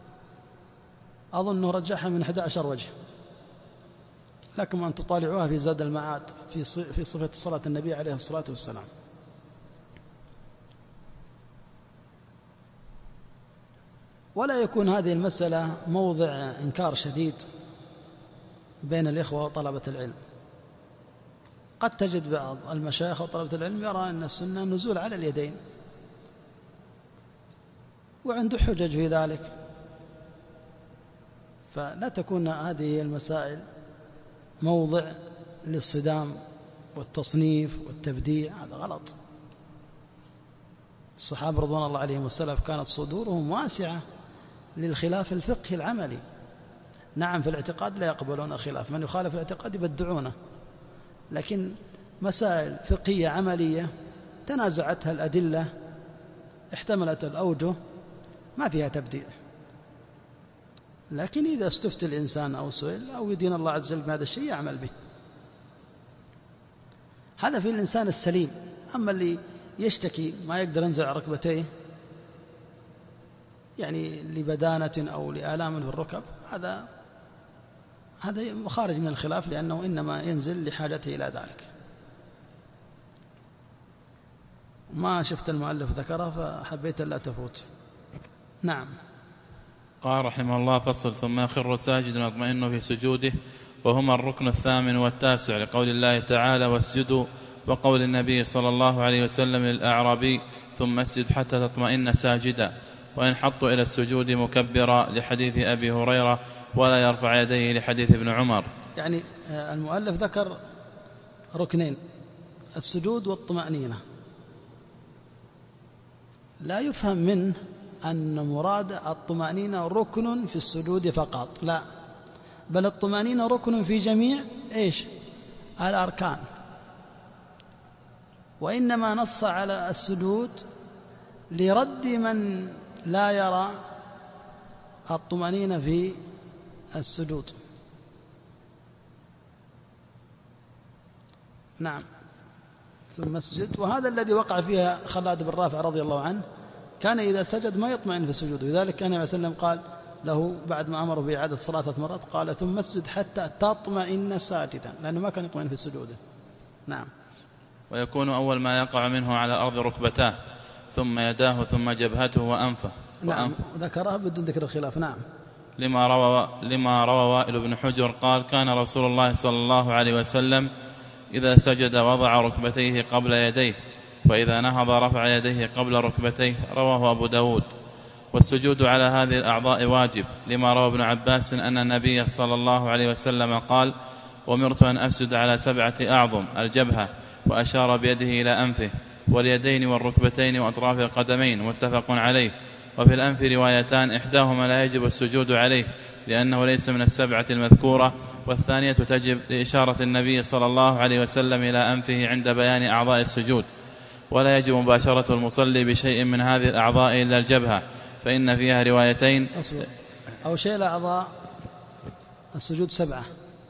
أظنه رجحها من أحد عشر وجه، لكم أن تطالعوها في زاد المعاد في في صفة صلاة النبي عليه الصلاة والسلام. ولا يكون هذه المسألة موضع إنكار شديد بين الإخوة وطلبة العلم. قد تجد بعض المشايخ وطلبة العلم يرى أن السنة النزول على اليدين، وعنده حجج في ذلك، فلا تكون هذه المسائل موضع للصدام والتصنيف والتبديع، هذا غلط. الصحابة رضوان الله عليهم والسلف كانت صدورهم واسعة للخلاف الفقهي العملي. نعم في الاعتقاد لا يقبلون الخلاف، من يخالف الاعتقاد يبدعونه، لكن مسائل فقهية عملية تنازعتها الأدلة احتملت الأوجه ما فيها تبديع. لكن إذا استفتى الإنسان أو سئل أو يدين الله عز وجل بهذا الشيء يعمل به، هذا في الإنسان السليم. أما اللي يشتكي ما يقدر ينزع ركبتيه يعني لبدانة أو لآلام في الركب، هذا هذا خارج من الخلاف، لأنه إنما ينزل لحاجته إلى ذلك. ما شفت المؤلف ذكره فحبيت ألا تفوت. نعم. قال رحمه الله: فصل. ثم يخر ساجدا ويطمئن في سجوده، وهما الركن الثامن والتاسع، لقول الله تعالى: واسجدوا، وقول النبي صلى الله عليه وسلم للأعرابي: ثم اسجد حتى تطمئن ساجدا. وينحط إلى السجود مكبرا لحديث أبي هريرة ولا يرفع يديه لحديث ابن عمر. يعني المؤلف ذكر ركنين: السجود والطمأنينة. لا يفهم منه أن مراد الطمأنينة ركن في السجود فقط، لا، بل الطمأنينة ركن في جميع إيش الأركان، وإنما نص على السجود لرد من لا يرى الطمأنينة في السجود. نعم. ثم اسجد، وهذا الذي وقع فيها خلاد بن رافع رضي الله عنه، كان إذا سجد ما يطمئن في السجود، ولذلك كان النبي صلى الله عليه وسلم قال له بعد ما أمره بإعادة الصلاة ثلاث مرات قال: ثم اسجد حتى تطمئن ساجدا، لأنه ما كان يطمئن في سجوده. نعم. ويكون أول ما يقع منه على الأرض ركبتاه، ثم يداه، ثم جبهته وأنفه. نعم، ذكرها بدون ذكر الخلاف. نعم. لما روى, لما روى وائل بن حجر قال: كان رسول الله صلى الله عليه وسلم إذا سجد وضع ركبتيه قبل يديه، وإذا نهض رفع يديه قبل ركبتيه. رواه أبو داود. والسجود على هذه الأعضاء واجب، لما روى ابن عباس أن النبي صلى الله عليه وسلم قال: ومرت أن أسجد على سبعة أعظم: الجبهة، وأشار بيده إلى أنفه، واليدين والركبتين وأطراف القدمين. متفق عليه. وفي الأنف روايتان: إحداهما لا يجب السجود عليه لأنه ليس من السبعة المذكورة، والثانية تجب لإشارة النبي صلى الله عليه وسلم إلى أنفه عند بيان أعضاء السجود. ولا يجب مباشرة المصلي بشيء من هذه الأعضاء إلا الجبهة، فإن فيها روايتين. أو شيء الأعضاء السجود سبعة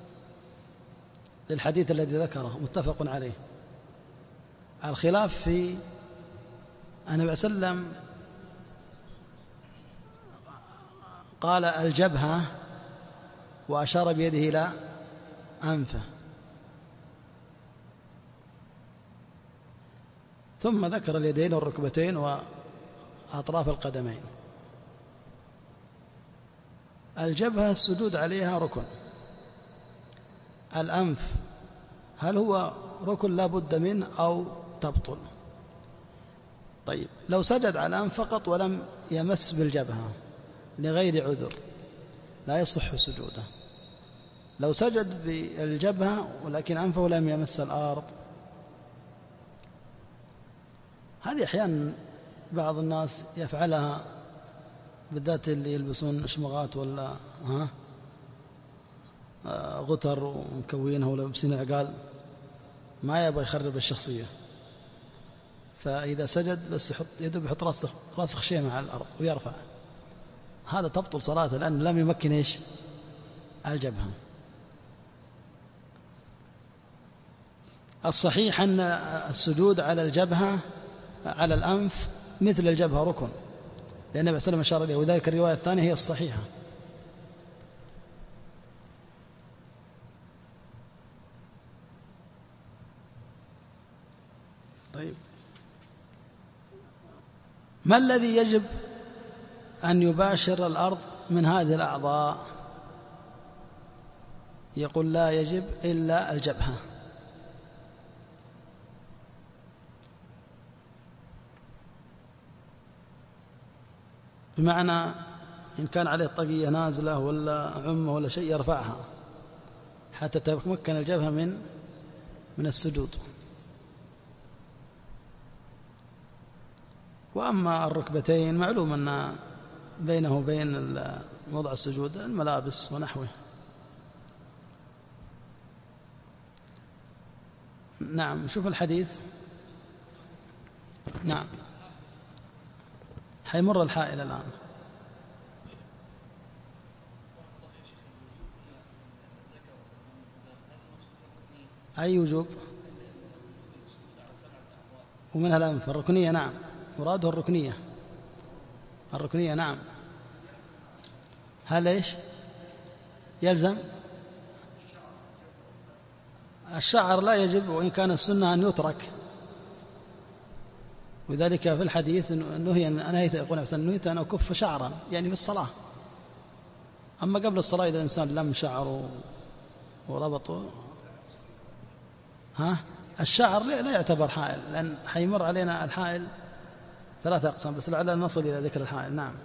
للحديث الذي ذكره، متفق عليه. الخلاف في النبي صلى الله عليه وسلم قال الجبهة وأشار بيده إلى أنفه، ثم ذكر اليدين والركبتين وأطراف القدمين. الجبهة السجود عليها ركن. الأنف هل هو ركن لا بد منه أو تبطل؟ طيب، لو سجد على الأنف فقط ولم يمس بالجبهة لغير عذر لا يصح سجوده. لو سجد بالجبهة ولكن أنفه لم يمس الأرض، هذه أحيانا بعض الناس يفعلها، بالذات اللي يلبسون شمغات ولا ها غتر ومكوينها ولا لابسين عقال، ما يبغى يخرب الشخصية، فإذا سجد بس يحط يده بيحط راسه راس خشيمة على الأرض ويرفع، هذا تبطل صلاته لأنه لم يمكن إيش الجبهة. الصحيح أن السجود على الجبهة على الأنف مثل الجبهة ركن، لأن النبي صلى الله عليه وسلم أشار إليه، وذلك الرواية الثانية هي الصحيحة. طيب، ما الذي يجب أن يباشر الأرض من هذه الأعضاء؟ يقول لا يجب إلا الجبهة. بمعنى إن كان عليه طاقية نازلة ولا عمة ولا شيء يرفعها حتى تتمكن الجبهة من من السجود. وأما الركبتين معلوم أن بينه وبين موضع السجود الملابس ونحوه. نعم. شوف الحديث. نعم. حيمر الحائل الآن. أي وجوب؟ ومنها الأنف الركنية. نعم، مراده الركنية. الركنية نعم. هل إيش يلزم؟ الشعر لا يجب، وإن كان السنة أن يترك، وذلك في الحديث نهي نهيت يقول نهيت أن أكف شعرا، يعني في الصلاة. أما قبل الصلاة إذا الإنسان لم شعره وربطه، ها الشعر لا يعتبر حائل، لأن حيمر علينا الحائل ثلاثة أقسام، بس لعلنا نصل إلى ذكر الحائل. نعم.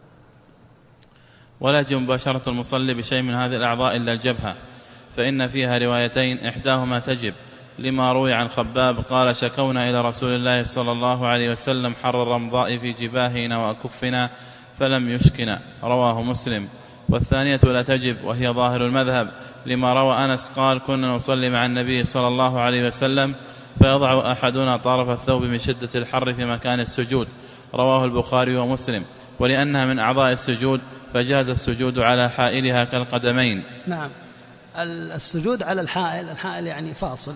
ولا يجب مباشرة المصلي بشيء من هذه الأعضاء إلا الجبهة، فإن فيها روايتين إحداهما تجب لما روي عن خباب قال شكونا إلى رسول الله صلى الله عليه وسلم حر الرمضاء في جباهنا وأكفنا فلم يشكنا، رواه مسلم. والثانية لا تجب وهي ظاهر المذهب لما روى أنس قال كنا نصلي مع النبي صلى الله عليه وسلم فيضع أحدنا طرف الثوب من شدة الحر في مكان السجود، رواه البخاري ومسلم. ولأنها من أعضاء السجود فجاز السجود على حائلها كالقدمين. نعم. السجود على الحائل، الحائل يعني فاصل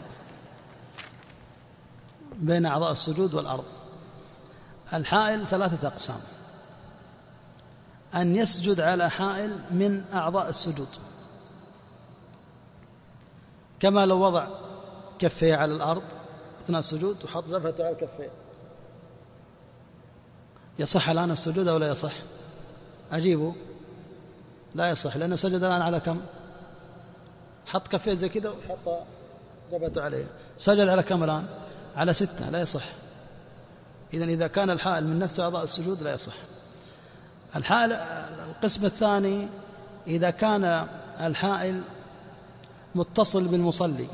بين أعضاء السجود والأرض. الحائل ثلاثة أقسام: أن يسجد على حائل من أعضاء السجود، كما لو وضع كفيه على الأرض أثناء السجود وحط جبهته على الكفيه. يصح الآن السجود أو لا يصح؟ أجيبه لا يصح، لأنه سجد الآن على كم؟ حط كفيه زي كذا وحط جبهته عليه، سجد على كم الآن؟ على ستة، لا يصح. إذن إذا كان الحائل من نفس أعضاء السجود لا يصح. الحائل القسم الثاني إذا كان الحائل متصل بالمصلي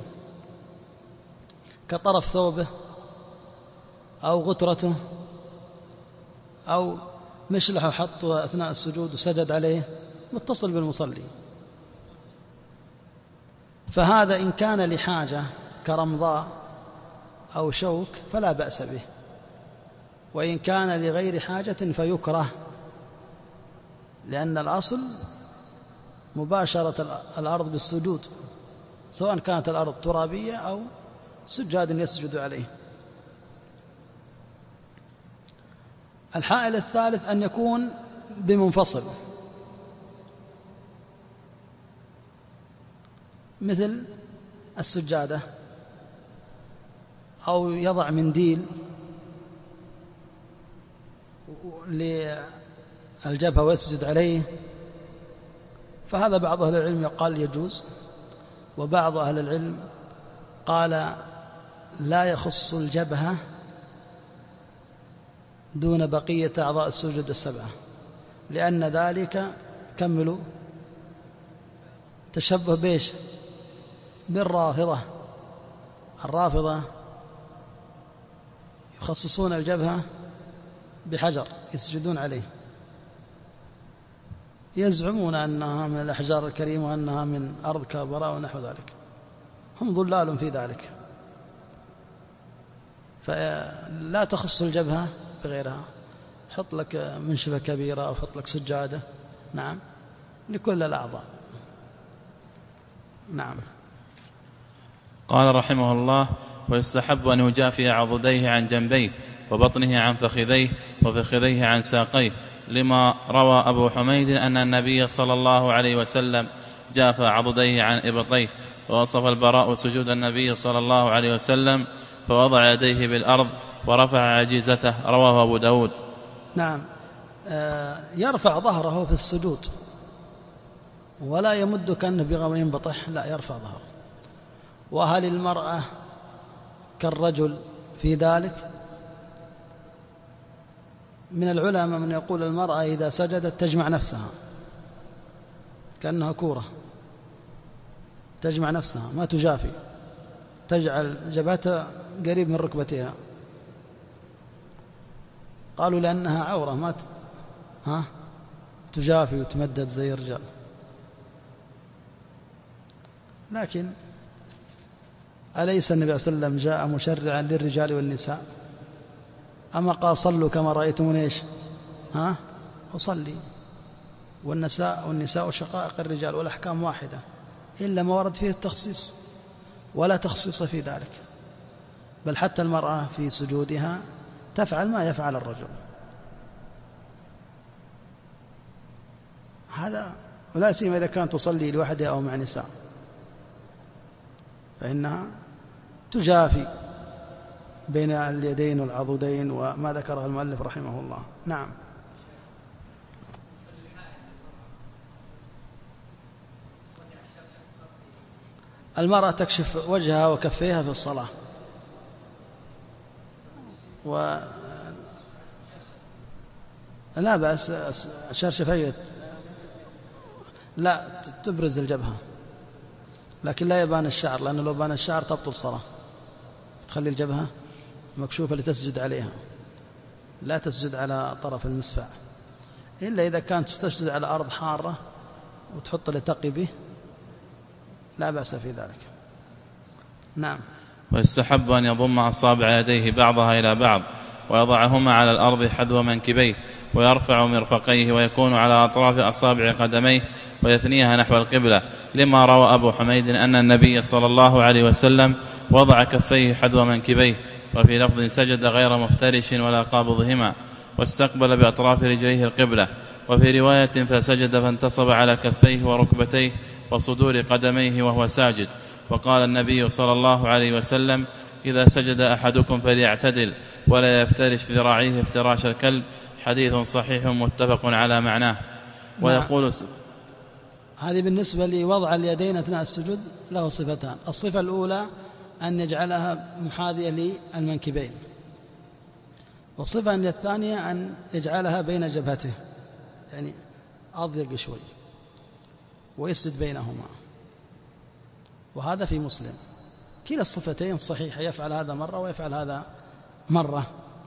كطرف ثوبه أو غترته أو مشلحه حطه أثناء السجود وسجد عليه، متصل بالمصلي، فهذا إن كان لحاجة كرمضاء أو شوك فلا بأس به، وإن كان لغير حاجة فيكره، لأن الأصل مباشرة الأرض بالسجود، سواء كانت الأرض ترابية أو سجاد يسجد عليه. الحائل الثالث أن يكون بمنفصل، مثل السجادة، أو يضع منديل للجبهة ويسجد عليه، فهذا بعض أهل العلم قال يجوز، وبعض أهل العلم قال لا يخص الجبهة دون بقية أعضاء السجود السبعة، لأن ذلك كملوا تشبه بيش بالرافضة. الرافضة يخصصون الجبهة بحجر يسجدون عليه، يزعمون أنها من الأحجار الكريمة وأنها من أرض كربلاء ونحو ذلك، هم ضلال في ذلك. فلا تخص الجبهة بغيرها، حط لك منشفة كبيرة أو حط لك سجادة، نعم، لكل الأعضاء. نعم. قال رحمه الله: ويستحب أن يجافي عضديه عن جنبيه، وبطنه عن فخذيه، وفخذيه عن ساقيه، لما روى أبو حميد أن النبي صلى الله عليه وسلم جافى عضديه عن إبطيه. ووصف البراء سجود النبي صلى الله عليه وسلم فوضع يديه بالأرض ورفع عجيزته، رواه أبو داود. نعم. يرفع ظهره في السجود ولا يمد كأنه بغم ينبطح، لا، يرفع ظهره. وهل المرأة كالرجل في ذلك؟ من العلماء من يقول المرأة إذا سجدت تجمع نفسها كأنها كورة، تجمع نفسها ما تجافي، تجعل جبهتها قريب من ركبتها. قالوا لأنها عورة ما ت... ها تجافي وتمدد زي الرجال. لكن أليس النبي صلى الله عليه وسلم جاء مشرعا للرجال والنساء؟ أما قال صلوا كما رأيتمون إيش ها أصلي، والنساء والنساء شقائق الرجال والأحكام واحدة، إلا ما ورد فيه التخصيص، ولا تخصيص في ذلك، بل حتى المرأة في سجودها تفعل ما يفعل الرجل. هذا ولا سيما إذا كانت تصلي لوحدها أو مع نساء، فإنها تجافي بين اليدين والعضدين، وما ذكره المؤلف رحمه الله. نعم. المرأة تكشف وجهها وكفيها في الصلاة، لا بأس شر شفية لا تبرز الجبهة، لكن لا يبان الشعر، لأنه لو بان الشعر تبطل صلاة. تخلي الجبهة مكشوفة لتسجد عليها، لا تسجد على طرف المسفع، إلا إذا كانت تسجد على أرض حارة وتحط لتقي به لا بأس في ذلك. نعم. ويستحب أن يضم أصابع يديه بعضها إلى بعض ويضعهما على الأرض حذو منكبيه، ويرفع مرفقيه ويكون على أطراف أصابع قدميه ويثنيها نحو القبلة، لما روى أبو حميد أن النبي صلى الله عليه وسلم وضع كفيه حذو منكبيه، وفي لفظ سجد غير مفترش ولا قابضهما، واستقبل بأطراف رجليه القبلة. وفي رواية فسجد فانتصب على كفيه وركبتيه وصدور قدميه وهو ساجد. وقال النبي صلى الله عليه وسلم: إذا سجد أحدكم فليعتدل ولا يفترش ذراعيه افتراش الكلب. حديث صحيح متفق على معناه. ويقول س... هذه بالنسبة لوضع اليدين أثناء السجود له صفتان. الصفة الأولى أن يجعلها محاذية للمنكبين، والصفة الثانية أن يجعلها بين جبهته، يعني أضيق شوي، ويسجد بينهما، وهذا في مسلم. كلا الصفتين صحيحة، يفعل هذا مرة ويفعل هذا مرة.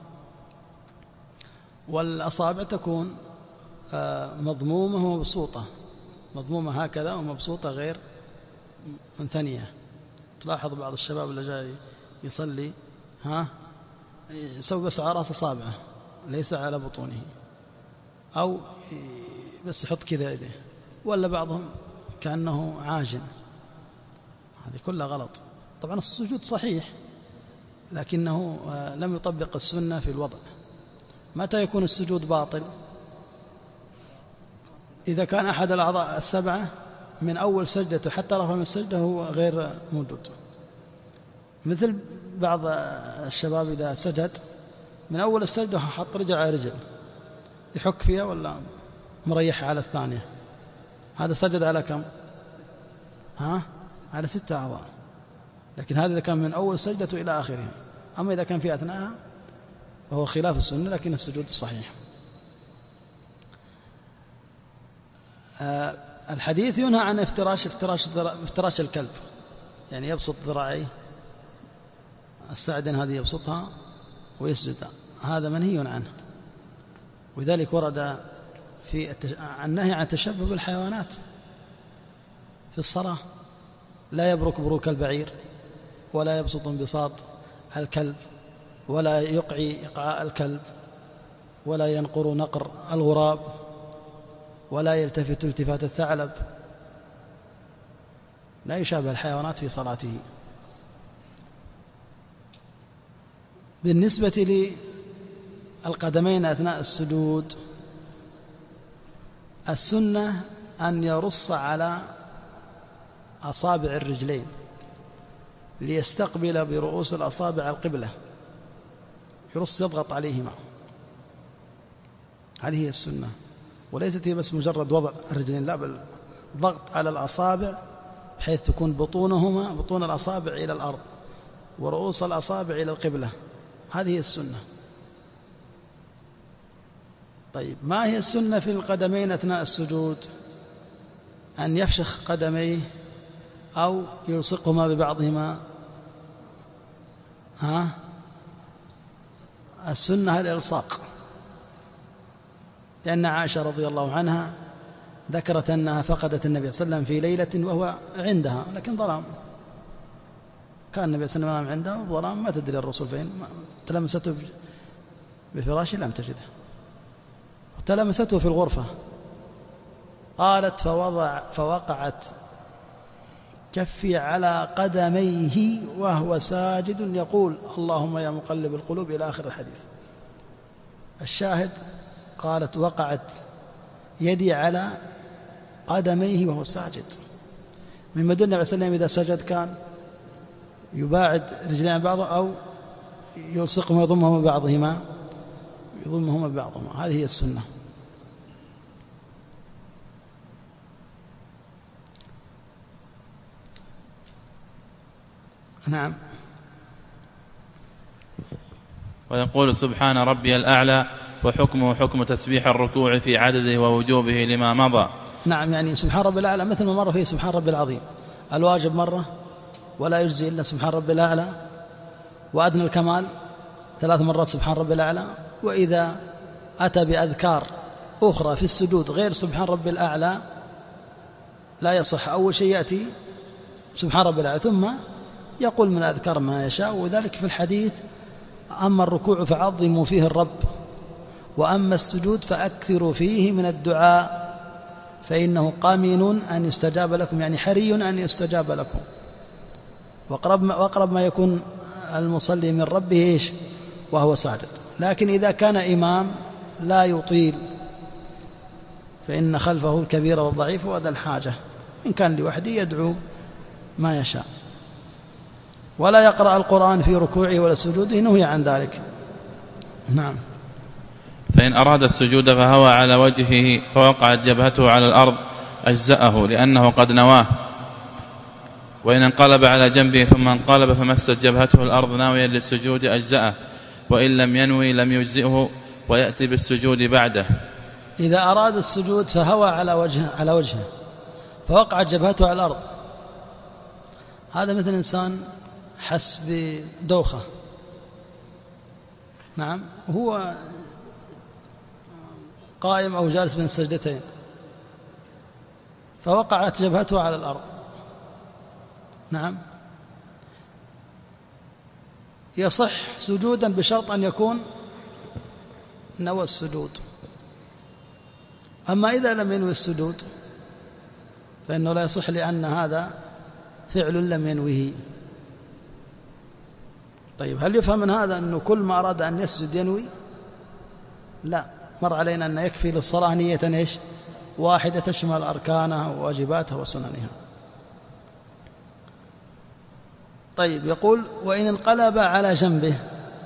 والأصابع تكون مضمومة ومبسوطة، مضمومة هكذا ومبسوطة غير منثنية. تلاحظ بعض الشباب اللي جاي يصلي ها يسوي بس على رأس أصابعه ليس على بطونه، أو بس يحط كذا يده، ولا بعضهم كأنه عاجن. هذه كلها غلط. طبعا السجود صحيح، لكنه لم يطبق السنة في الوضع. متى يكون السجود باطل؟ إذا كان أحد الأعضاء السبعة من أول سجدته حتى رفع من السجدة هو غير موجود، مثل بعض الشباب إذا سجد من أول السجدة حط رجل على رجل يحك فيها ولا مريح على الثانية، هذا سجد على كم؟ ها؟ على ستة أعضاء. لكن هذا إذا كان من أول سجدته إلى آخرها. أما إذا كان في أثناءها فهو خلاف السنة، لكن السجود صحيح. آه الحديث ينهى عن افتراش افتراش افتراش الكلب، يعني يبسط ذراعيه، الساعدين هذه يبسطها ويسجد، هذا منهي عنه. ولذلك ورد في النهي عن التشبه بالحيوانات في الصلاة. لا يبرك بروك البعير، ولا يبسط انبساط الكلب، ولا يقعي إقعاء الكلب، ولا ينقر نقر الغراب، ولا يلتفت التفات الثعلب. لا يشابه الحيوانات في صلاته. بالنسبة للقدمين أثناء السجود، السنة أن يرص على أصابع الرجلين ليستقبل برؤوس الأصابع القبلة، يرص يضغط عليهما. هذه هي السنة، وليست هي بس مجرد وضع الرجلين، لا بل ضغط على الأصابع بحيث تكون بطونهما بطون الأصابع إلى الأرض ورؤوس الأصابع إلى القبلة. هذه هي السنة. طيب، ما هي السنة في القدمين أثناء السجود؟ أن يفشخ قدميه أو يلصقهما ببعضهما. ها؟ السنة الإلصاق، لأن عائشة رضي الله عنها ذكرت أنها فقدت النبي صلى الله عليه وسلم في ليلة وهو عندها، لكن ظلام، كان النبي صلى الله عليه وسلم عنده ظلام، ما تدري الرسول فين، تلمسته بفراشه لم تجده، تلمسته في الغرفة. قالت فوضع فوقعت كفي على قدميه وهو ساجد يقول اللهم يا مقلب القلوب إلى آخر الحديث. الشاهد قالت وقعت يدي على قدميه وهو ساجد، من مدى النبي صلى الله عليه وسلم إذا سجد كان يباعد رجلين عن بعضه أو يلصقهما يضمهما ببعضهما يضمهما ببعضهما. هذه هي السنة. نعم. ويقول سبحان ربي الأعلى وحكمه حكم تسبيح الركوع في عدده ووجوبه لما مضى. نعم، يعني سبحان رب الأعلى مثل ما مر فيه سبحان رب العظيم، الواجب مرة ولا يجزي إلا سبحان رب الأعلى، وأدنى الكمال ثلاث مرات سبحان رب الأعلى. وإذا أتى بأذكار أخرى في السجود غير سبحان رب الأعلى لا يصح. أول شيء يأتي سبحان رب الأعلى ثم يقول من أذكار ما يشاء. وذلك في الحديث: أما الركوع فعظموا فيه الرب، وأما السجود فأكثروا فيه من الدعاء، فإنه قامن أن يستجاب لكم، يعني حري أن يستجاب لكم. وأقرب ما, وأقرب ما يكون المصلي من ربه إيش؟ وهو ساجد. لكن إذا كان إمام لا يطيل فإن خلفه الكبير والضعيف وذا الحاجة، إن كان لوحده يدعو ما يشاء، ولا يقرأ القرآن في ركوعه ولا سجوده، نهي عن ذلك. نعم. فإن أراد السجود فهوى على وجهه فوقعت جبهته على الأرض أجزأه لأنه قد نواه. وإن انقلب على جنبه ثم انقلب فمست جبهته الأرض ناويا للسجود أجزأه، وإن لم ينوي لم يجزئه ويأتي بالسجود بعده. إذا أراد السجود فهوى على وجهه على وجهه فوقعت جبهته على الأرض، هذا مثل إنسان حس بدوخة، نعم، وهو قائم أو جالس بين السجدتين فوقعت جبهته على الأرض، نعم، يصح سجودا بشرط أن يكون نوى السجود. أما إذا لم ينوي السجود فإنه لا يصح، لأن هذا فعل لم ينويه. طيب، هل يفهم من هذا أنه كل ما أراد أن يسجد ينوي؟ لا، مر علينا أن يكفي للصلاة نية إيش؟ واحدة تشمل أركانها وواجباتها وسننها. طيب، يقول: وإن انقلب على جنبه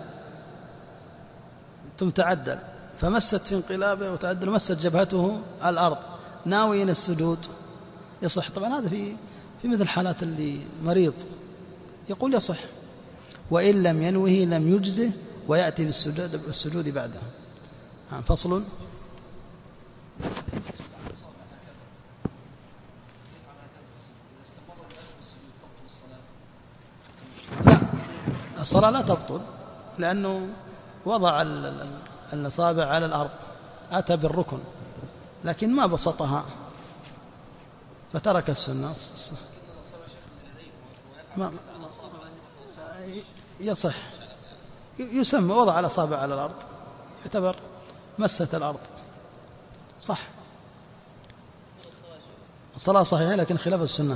ثم تعدل فمست في انقلابه وتعدل مست جبهته الأرض ناويا السجود، يصح. طبعا هذا في في مثل حالات اللي مريض، يقول يصح. وإن لم ينوه لم يجزه ويأتي بالسجود, بالسجود بعدها. فصل. لا، الصلاة لا تبطل، لأنه وضع الأصابع على الأرض، أتى بالركن لكن ما بسطها فترك السنة. ما يصح، يسمى وضع الأصابع على الأرض، يعتبر مسة الأرض، صح. الصلاة صحيحة لكن خلاف السنة.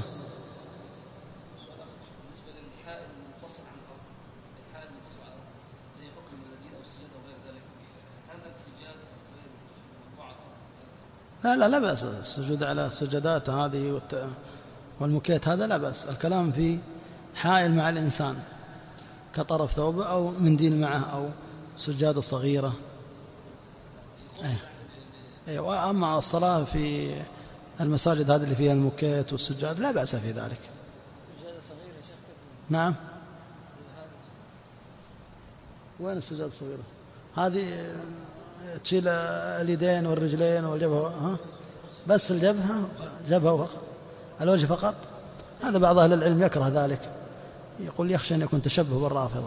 لا لا لا بأس السجود على السجدات هذه والمكيت، هذا لا بأس. الكلام في حائل مع الإنسان كطرف ثوبه أو منديل معه أو سجادة صغيرة. أيوة. أما الصلاة في المساجد هذه اللي فيها المكيت والسجاد لا بأس في ذلك. نعم. وين السجادة الصغيرة؟ هذه تشيل اليدين والرجلين والجبهة، ها؟ بس الجبهة جبهة فقط، الوجه فقط. هذا بعض أهل العلم يكره ذلك، يقول يخشى أن يكون تشبه بالرافضة.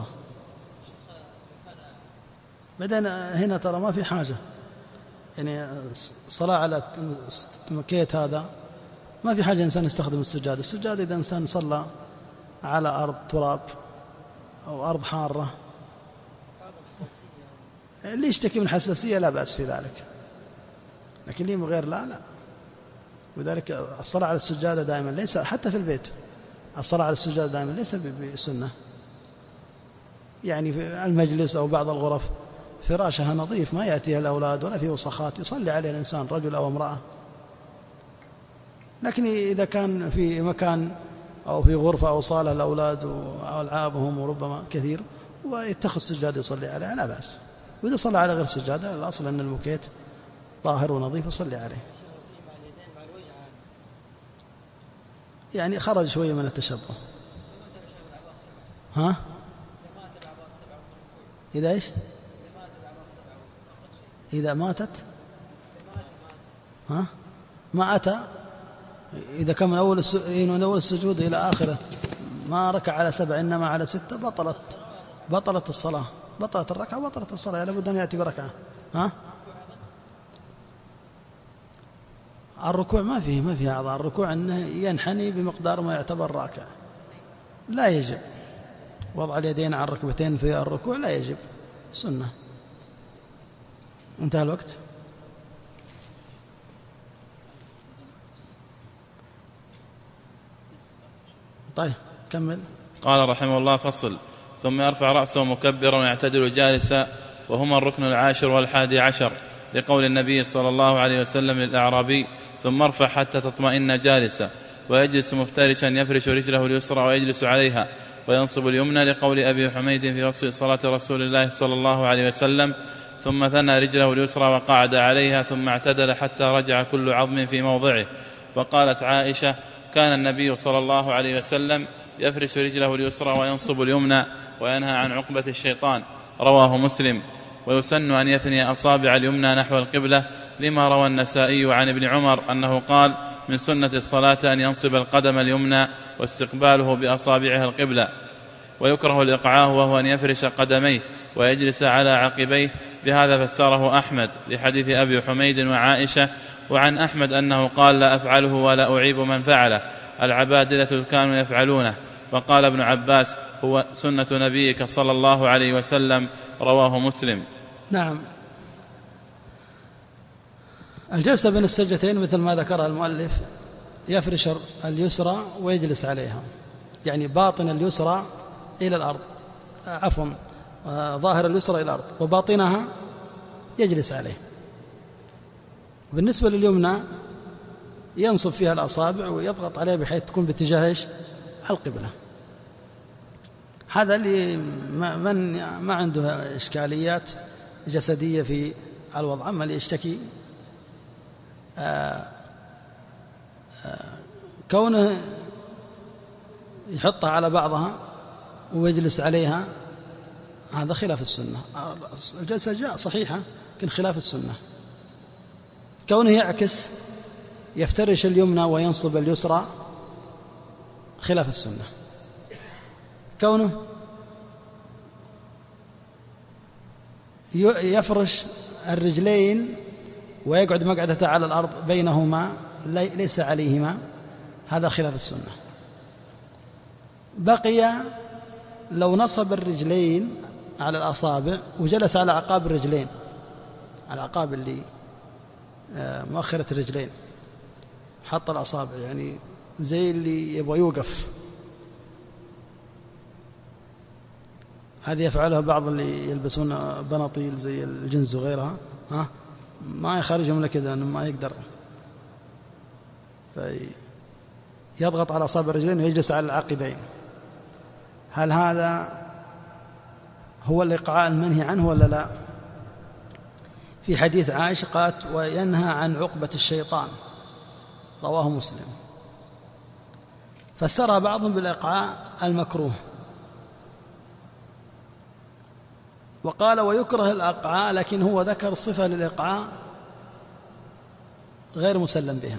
بعدين هنا ترى ما في حاجة، يعني الصلاة على المكيت هذا ما في حاجة إنسان يستخدم السجادة. السجادة إذا إنسان صلى على أرض تراب أو أرض حارة اللي يشتكي من حساسية لا بأس في ذلك، لكن اللي من غير لا لا. وذلك الصلاة على السجادة دائما ليس، حتى في البيت الصلاة على السجادة دائما ليس بسنة، يعني في المجلس أو بعض الغرف فراشها نظيف ما يأتيها الأولاد ولا في وسخات يصلي عليه الإنسان رجل أو امرأة. لكن إذا كان في مكان أو في غرفة أو صالة الأولاد وألعابهم وربما كثير ويتخذ سجادة يصلي عليها لا بأس. وإذا صلى على غير سجادة الأصل أن المكيت طاهر ونظيف يصلي عليه، يعني خرج شوية من التشبه. ها؟ إذا إيش؟ إذا ماتت ها ما أتى، إذا كان من أول من أول السجود إلى آخره ما ركع على سبع إنما على ستة بطلت بطلت الصلاة، بطلت الركعة بطلت الصلاة، لابد أن يأتي بركعة. ها الركوع ما فيه ما فيه أعضاء الركوع أنه ينحني بمقدار ما يعتبر راكع، لا يجب وضع اليدين على الركبتين في الركوع، لا يجب، سنة. انتهى الوقت. طيب كمل. قال رحمه الله: فصل. ثم يرفع رأسه مكبرا ويعتدل جالسا، وهما الركن العاشر والحادي عشر، لقول النبي صلى الله عليه وسلم للأعرابي: ثم ارفع حتى تطمئن جالسا. ويجلس مفترشا يفرش رجله اليسرى ويجلس عليها وينصب اليمنى، لقول أبي حميد في وصف صلاة رسول الله صلى الله عليه وسلم: ثم ثنى رجله اليسرى وقعد عليها ثم اعتدل حتى رجع كل عظم في موضعه. وقالت عائشة: كان النبي صلى الله عليه وسلم يفرش رجله اليسرى وينصب اليمنى وينهى عن عقبة الشيطان، رواه مسلم. ويسن أن يثني أصابع اليمنى نحو القبلة، لما روى النسائي عن ابن عمر أنه قال: من سنة الصلاة أن ينصب القدم اليمنى واستقباله بأصابعها القبلة. ويكره الإقعاء وهو أن يفرش قدميه ويجلس على عقبيه، بهذا فسره أحمد لحديث أبي حميد وعائشة. وعن أحمد أنه قال: لا أفعله ولا أعيب من فعله، العبادلة كانوا يفعلونه. وقال ابن عباس: هو سنة نبيك صلى الله عليه وسلم، رواه مسلم. نعم. الجلسة بين السجدتين مثل ما ذكرها المؤلف، يفرش اليسرى ويجلس عليها، يعني باطن اليسرى إلى الأرض، عفوا ظاهر اليسرى إلى الأرض، وباطنها يجلس عليه. بالنسبة لليمنى ينصب فيها الأصابع ويضغط عليها بحيث تكون باتجاه القبلة. هذا اللي من ما عنده إشكاليات جسدية في الوضع. أما اللي يشتكي آآ آآ كونه يحطها على بعضها ويجلس عليها، هذا خلاف السنة. الجلسة جاء صحيحة لكن خلاف السنة. كونه يعكس يفترش اليمنى وينصب اليسرى خلاف السنة. كونه يفرش الرجلين ويقعد مقعدته على الأرض بينهما ليس عليهما، هذا خلاف السنة. بقي لو نصب الرجلين على الأصابع وجلس على عقاب الرجلين، على عقاب اللي مؤخرة الرجلين، حط الأصابع يعني زي اللي يبغى يوقف. هذه يفعلها بعض اللي يلبسون بناطيل زي الجنز وغيرها، ها ما يخرجهم لك كذا، ما يقدر، فيضغط على أصابع الرجلين ويجلس على العقبين. هل هذا هو الإقعاء المنهي عنه ولا لا؟ في حديث عائشة قالت: وينهى عن عقبة الشيطان، رواه مسلم. فسر بعضهم بالإقعاء المكروه، وقال: ويكره الإقعاء، لكن هو ذكر صفة للإقعاء غير مسلم بها.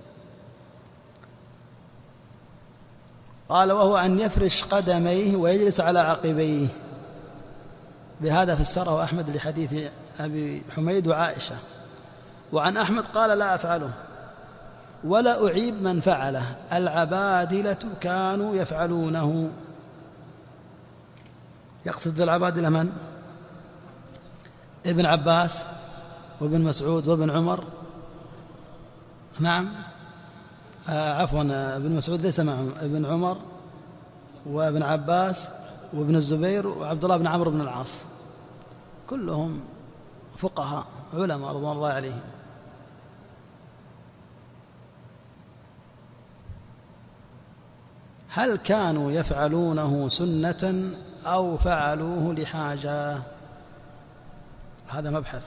قال: وهو أن يفرش قدميه ويجلس على عقبيه، بهذا فسره أحمد لحديث أبي حميد وعائشة. وعن أحمد قال: لا أفعله ولا أعيب من فعله، العبادلة كانوا يفعلونه. يقصد بالعبادلة من؟ ابن عباس وابن مسعود وابن عمر. نعم آه عفوا ابن مسعود ليس معهم، ابن عمر وابن عباس وابن الزبير وعبد الله بن عمرو بن العاص، كلهم فقهاء علماء رضوان الله عليهم. هل كانوا يفعلونه سنة أو فعلوه لحاجة؟ هذا مبحث.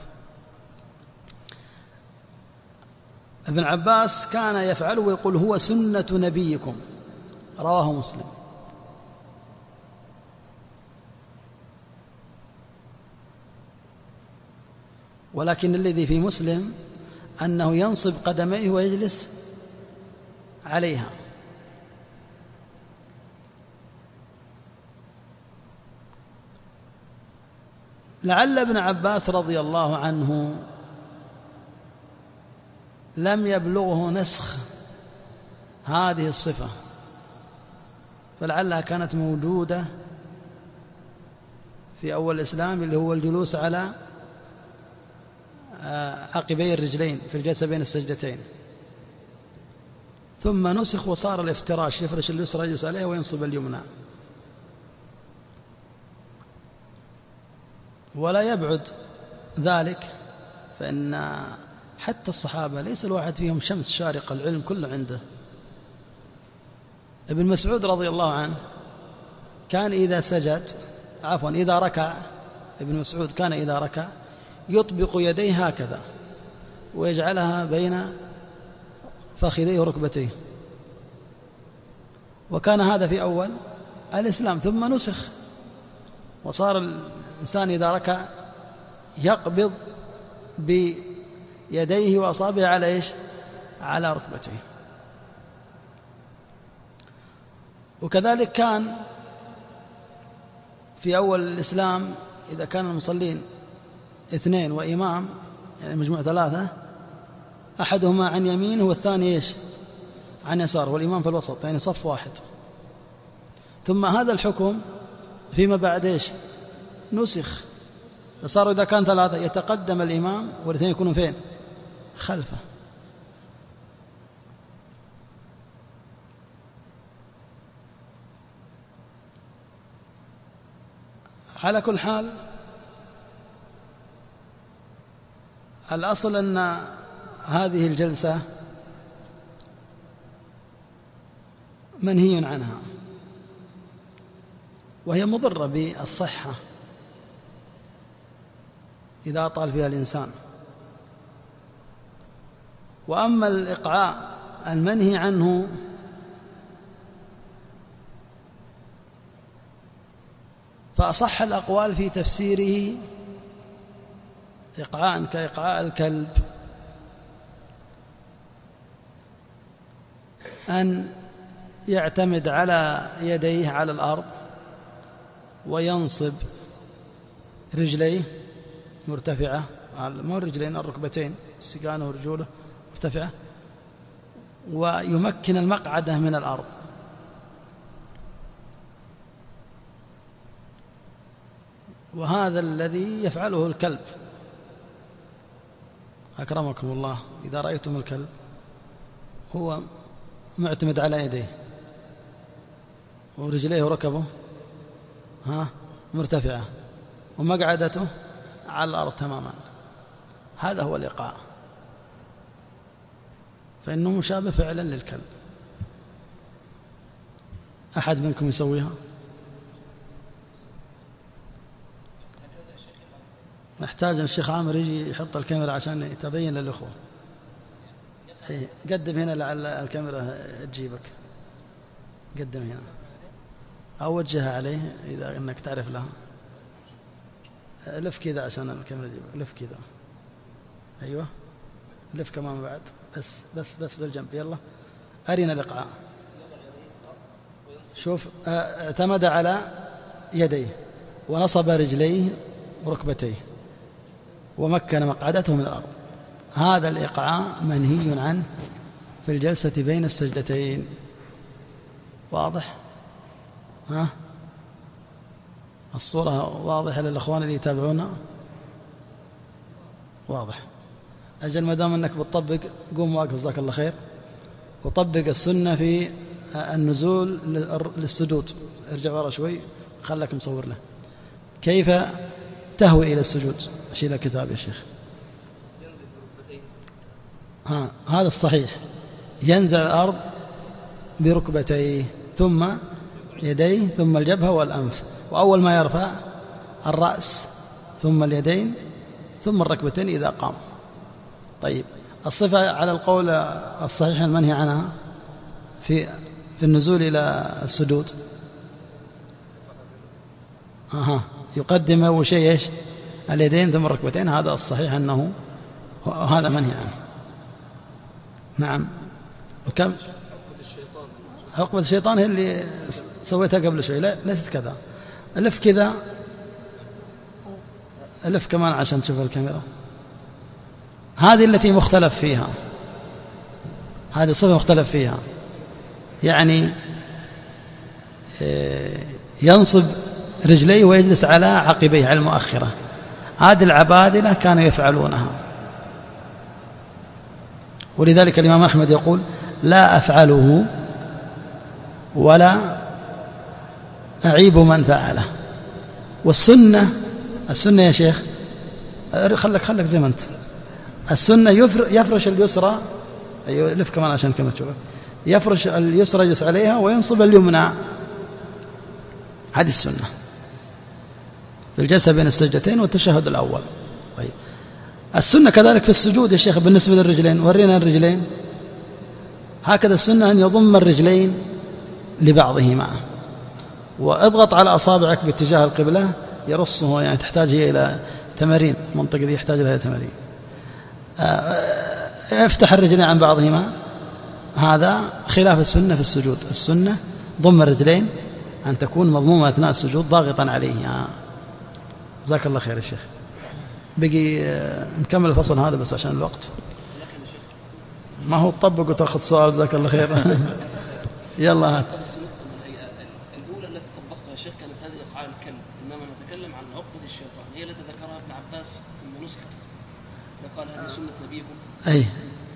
ابن عباس كان يفعله ويقول: هو سنة نبيكم، رواه مسلم. ولكن الذي في مسلم أنه ينصب قدميه ويجلس عليها. لعل ابن عباس رضي الله عنه لم يبلغه نسخ هذه الصفة، فلعلها كانت موجودة في أول الإسلام، اللي هو الجلوس على عقبي الرجلين في الجلسة بين السجدتين، ثم نسخ وصار الافتراش، يفرش اليسرى يجلس عليها وينصب اليمنى. ولا يبعد ذلك، فإن حتى الصحابة ليس الواحد فيهم شمس شارقة، العلم كله عنده. ابن مسعود رضي الله عنه كان إذا سجد عفوا إذا ركع ابن مسعود كان إذا ركع يطبق يديه هكذا ويجعلها بين فخذيه وركبتيه، وكان هذا في أول الإسلام، ثم نسخ وصار الإنسان إذا ركع يقبض بيديه وأصابعه على إيش؟ على ركبتيه. وكذلك كان في أول الإسلام إذا كان المصلين اثنين وإمام، يعني مجموع ثلاثة، أحدهما عن يمينه والثاني إيش؟ عن يساره، والإمام في الوسط، يعني صف واحد. ثم هذا الحكم فيما بعد إيش؟ نسخ، فصاروا إذا كان ثلاثة يتقدم الإمام والاثنين يكونوا فين؟ خلفه. على كل حال الأصل أن هذه الجلسة منهي عنها، وهي مضرة بالصحة إذا طال فيها الإنسان. وأما الإقعاء المنهي عنه فأصح الأقوال في تفسيره إقعاء كإقعاء الكلب أن يعتمد على يديه على الأرض وينصب رجليه مرتفعة، مو الرجلين الركبتين، السكانة ورجوله مرتفعة، ويمكن المقعدة من الأرض. وهذا الذي يفعله الكلب أكرمكم الله. إذا رأيتم الكلب هو معتمد على يديه ورجليه وركبه ها مرتفعة ومقعدته على الأرض تماما، هذا هو الإيقاع، فإنه مشابه فعلا للكلب. أحد منكم يسويها؟ نحتاج الشيخ عامر يجي يحط الكاميرا عشان تبين للأخوة. قدم هنا لعل الكاميرا تجيبك، قدم هنا أو وجهها عليه إذا أنك تعرف لها. لف كذا عشان الكاميرا تجيبك، لف كذا، أيوة لف كمان بعد، بس بس بس بالجنب. يلا أرنا الإقعاء. شوف، اعتمد على يديه ونصب رجليه وركبتيه ومكن مقعدته من الأرض. هذا الإقعاء منهي عنه في الجلسة بين السجدتين. واضح؟ ها؟ الصورة واضحة للأخوان اللي يتابعونا؟ واضح. أجل ما دام أنك بتطبق قوم واقف جزاك الله خير، وطبق السنة في النزول للسجود. ارجع ورا شوي، خلك مصور له كيف تهوي إلى السجود. شيل الكتاب يا شيخ. ها هذا الصحيح، ينزل الأرض بركبتيه ثم يديه ثم الجبهة والأنف، وأول ما يرفع الرأس ثم اليدين ثم الركبتين إذا قام. طيب، الصفة على القول الصحيح المنهي عنها في في النزول إلى السجود، أها يقدم أول شيء إيش؟ اليدين ثم الركبتين، هذا الصحيح أنه هذا منهي عنه. نعم. وكم عقبة الشيطان هي اللي سويتها قبل شوي، لا ليست كذا. ألف كذا، ألف كمان عشان تشوف الكاميرا. هذه التي مختلف فيها، هذه صفة مختلف فيها، يعني ينصب رجليه ويجلس على عقبيه على المؤخرة. هذه العبادلة كانوا يفعلونها، ولذلك الإمام أحمد يقول لا أفعله ولا أعيب من فعله. والسنة، السنة يا شيخ خلك خلك زي ما أنت، السنة يفرش اليسرى، أيوة لف كمان عشان كما تشوف، يفرش اليسرى يجلس عليها وينصب اليمنى، هذه السنة في الجلسة بين السجدتين والتشهد الأول. طيب السنة كذلك في السجود يا شيخ بالنسبة للرجلين، ورينا الرجلين. هكذا السنة أن يضم الرجلين لبعضهما، واضغط على أصابعك باتجاه القبلة يرصه، يعني تحتاج إلى تمارين، المنطقة دي يحتاج لها تمارين. افتح الرجلين عن بعضهما، هذا خلاف السنة في السجود. السنة ضم الرجلين أن تكون مضمومة أثناء السجود ضاغطا عليه. جزاك الله خير يا شيخ. بقي نكمل الفصل هذا بس عشان الوقت، ما هو تطبق وتأخذ سؤال. جزاك الله خير. يلا هات. الأولى التي طبقتها يا شيخ كانت هذه إيقاع الكلب، إنما نتكلم عن عقبة الشيطان هي التي ذكرها ابن عباس ثم نسخت، فقال هذه سنة نبيكم. أي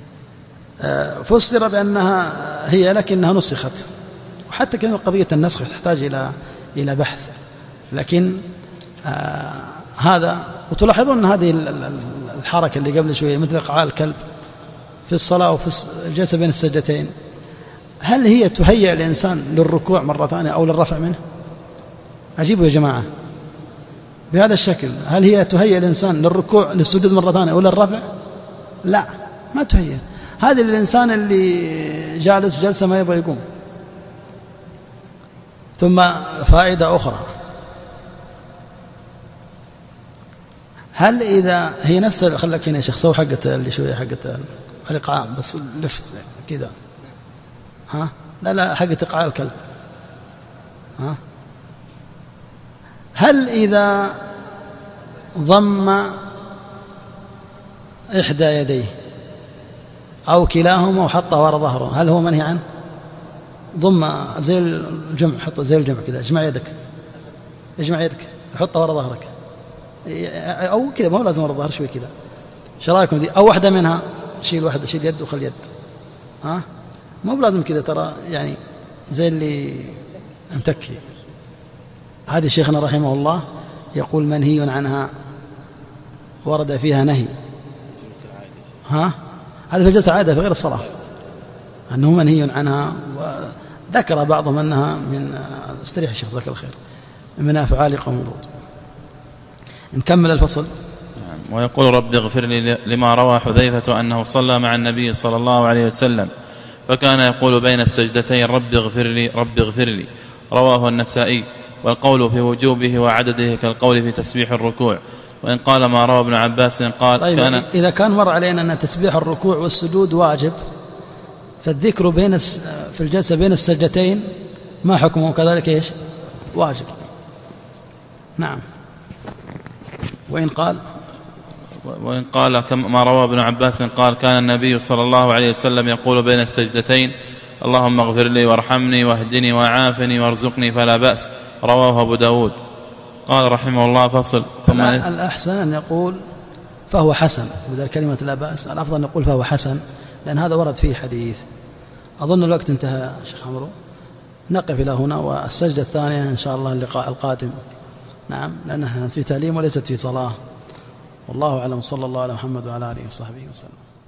فسر بأنها هي لكنها نسخت، وحتى كان قضية النسخ تحتاج إلى إلى بحث، لكن آه هذا. وتلاحظون أن هذه الحركة اللي قبل شوية مثل إيقاع الكلب في الصلاة وفي الجلسة بين السجدتين، هل هي تهيئ الإنسان للركوع مرة ثانية أو للرفع منه؟ أجيبوا يا جماعة بهذا الشكل، هل هي تهيئ الإنسان للركوع للسجود مرة ثانية أو للرفع؟ لا، ما تهيئ. هذا الإنسان اللي جالس جلسة ما يبغى يقوم. ثم فائدة أخرى، هل إذا هي نفس خلك هنا يا شيخ سوي حقة اللي شوية حقة الإيقاع بس لفت كذا، ها لا لا حقة إيقاع الكلب، ها هل إذا ضم إحدى يديه أو كلاهما وحطه وراء ظهره هل هو منهي عنه؟ ضم زي الجمع، حطه زي الجمع كذا، اجمع يدك، اجمع يدك حطه وراء ظهرك أو كذا، ما هو لازم وراء الظهر، شوي كذا. ايش رايكم دي؟ أو واحدة منها، شيل واحدة، شيل يد وخل يد، ها ما هو لازم كذا ترى، يعني زي اللي امتكي. هذه شيخنا رحمه الله يقول منهي عنها، ورد فيها نهي. ها هذا في الجلسة عادة في غير الصلاة، أنه منهي عنها، وذكر بعضهم أنها من استريح الشيخ جزاك الله خير من أفعال قوم لوط. نكمل الفصل. ويقول رب اغفر لي لما روى حذيفة أنه صلى مع النبي صلى الله عليه وسلم فكان يقول بين السجدتين رب اغفر لي رب اغفر لي، رواه النسائي. والقول في وجوبه وعدده كالقول في تسبيح الركوع. وإن قال ما روى ابن عباس قال طيب كان إذا كان مر علينا أن تسبيح الركوع والسجود واجب، فالذكر بين في الجلسة بين السجدتين ما حكمه كذلك إيش؟ واجب. نعم. وإن قال وإن قال كما روى ابن عباس قال كان النبي صلى الله عليه وسلم يقول بين السجدتين اللهم اغفر لي وارحمني واهدني وعافني وارزقني فلا بأس، رواه أبو داود. قال رحمه الله فصل. ثم الأحسن أن يقول فهو حسن بدل كلمة لا بأس، الأفضل أن نقول فهو حسن، لأن هذا ورد فيه حديث. أظن الوقت انتهى شيخ عمرو، نقف إلى هنا، والسجدة الثانية إن شاء الله اللقاء القادم. نعم، لأنها في تعليم وليست في صلاة. والله أعلم، صلى الله على محمد وعلى آله وصحبه وسلم.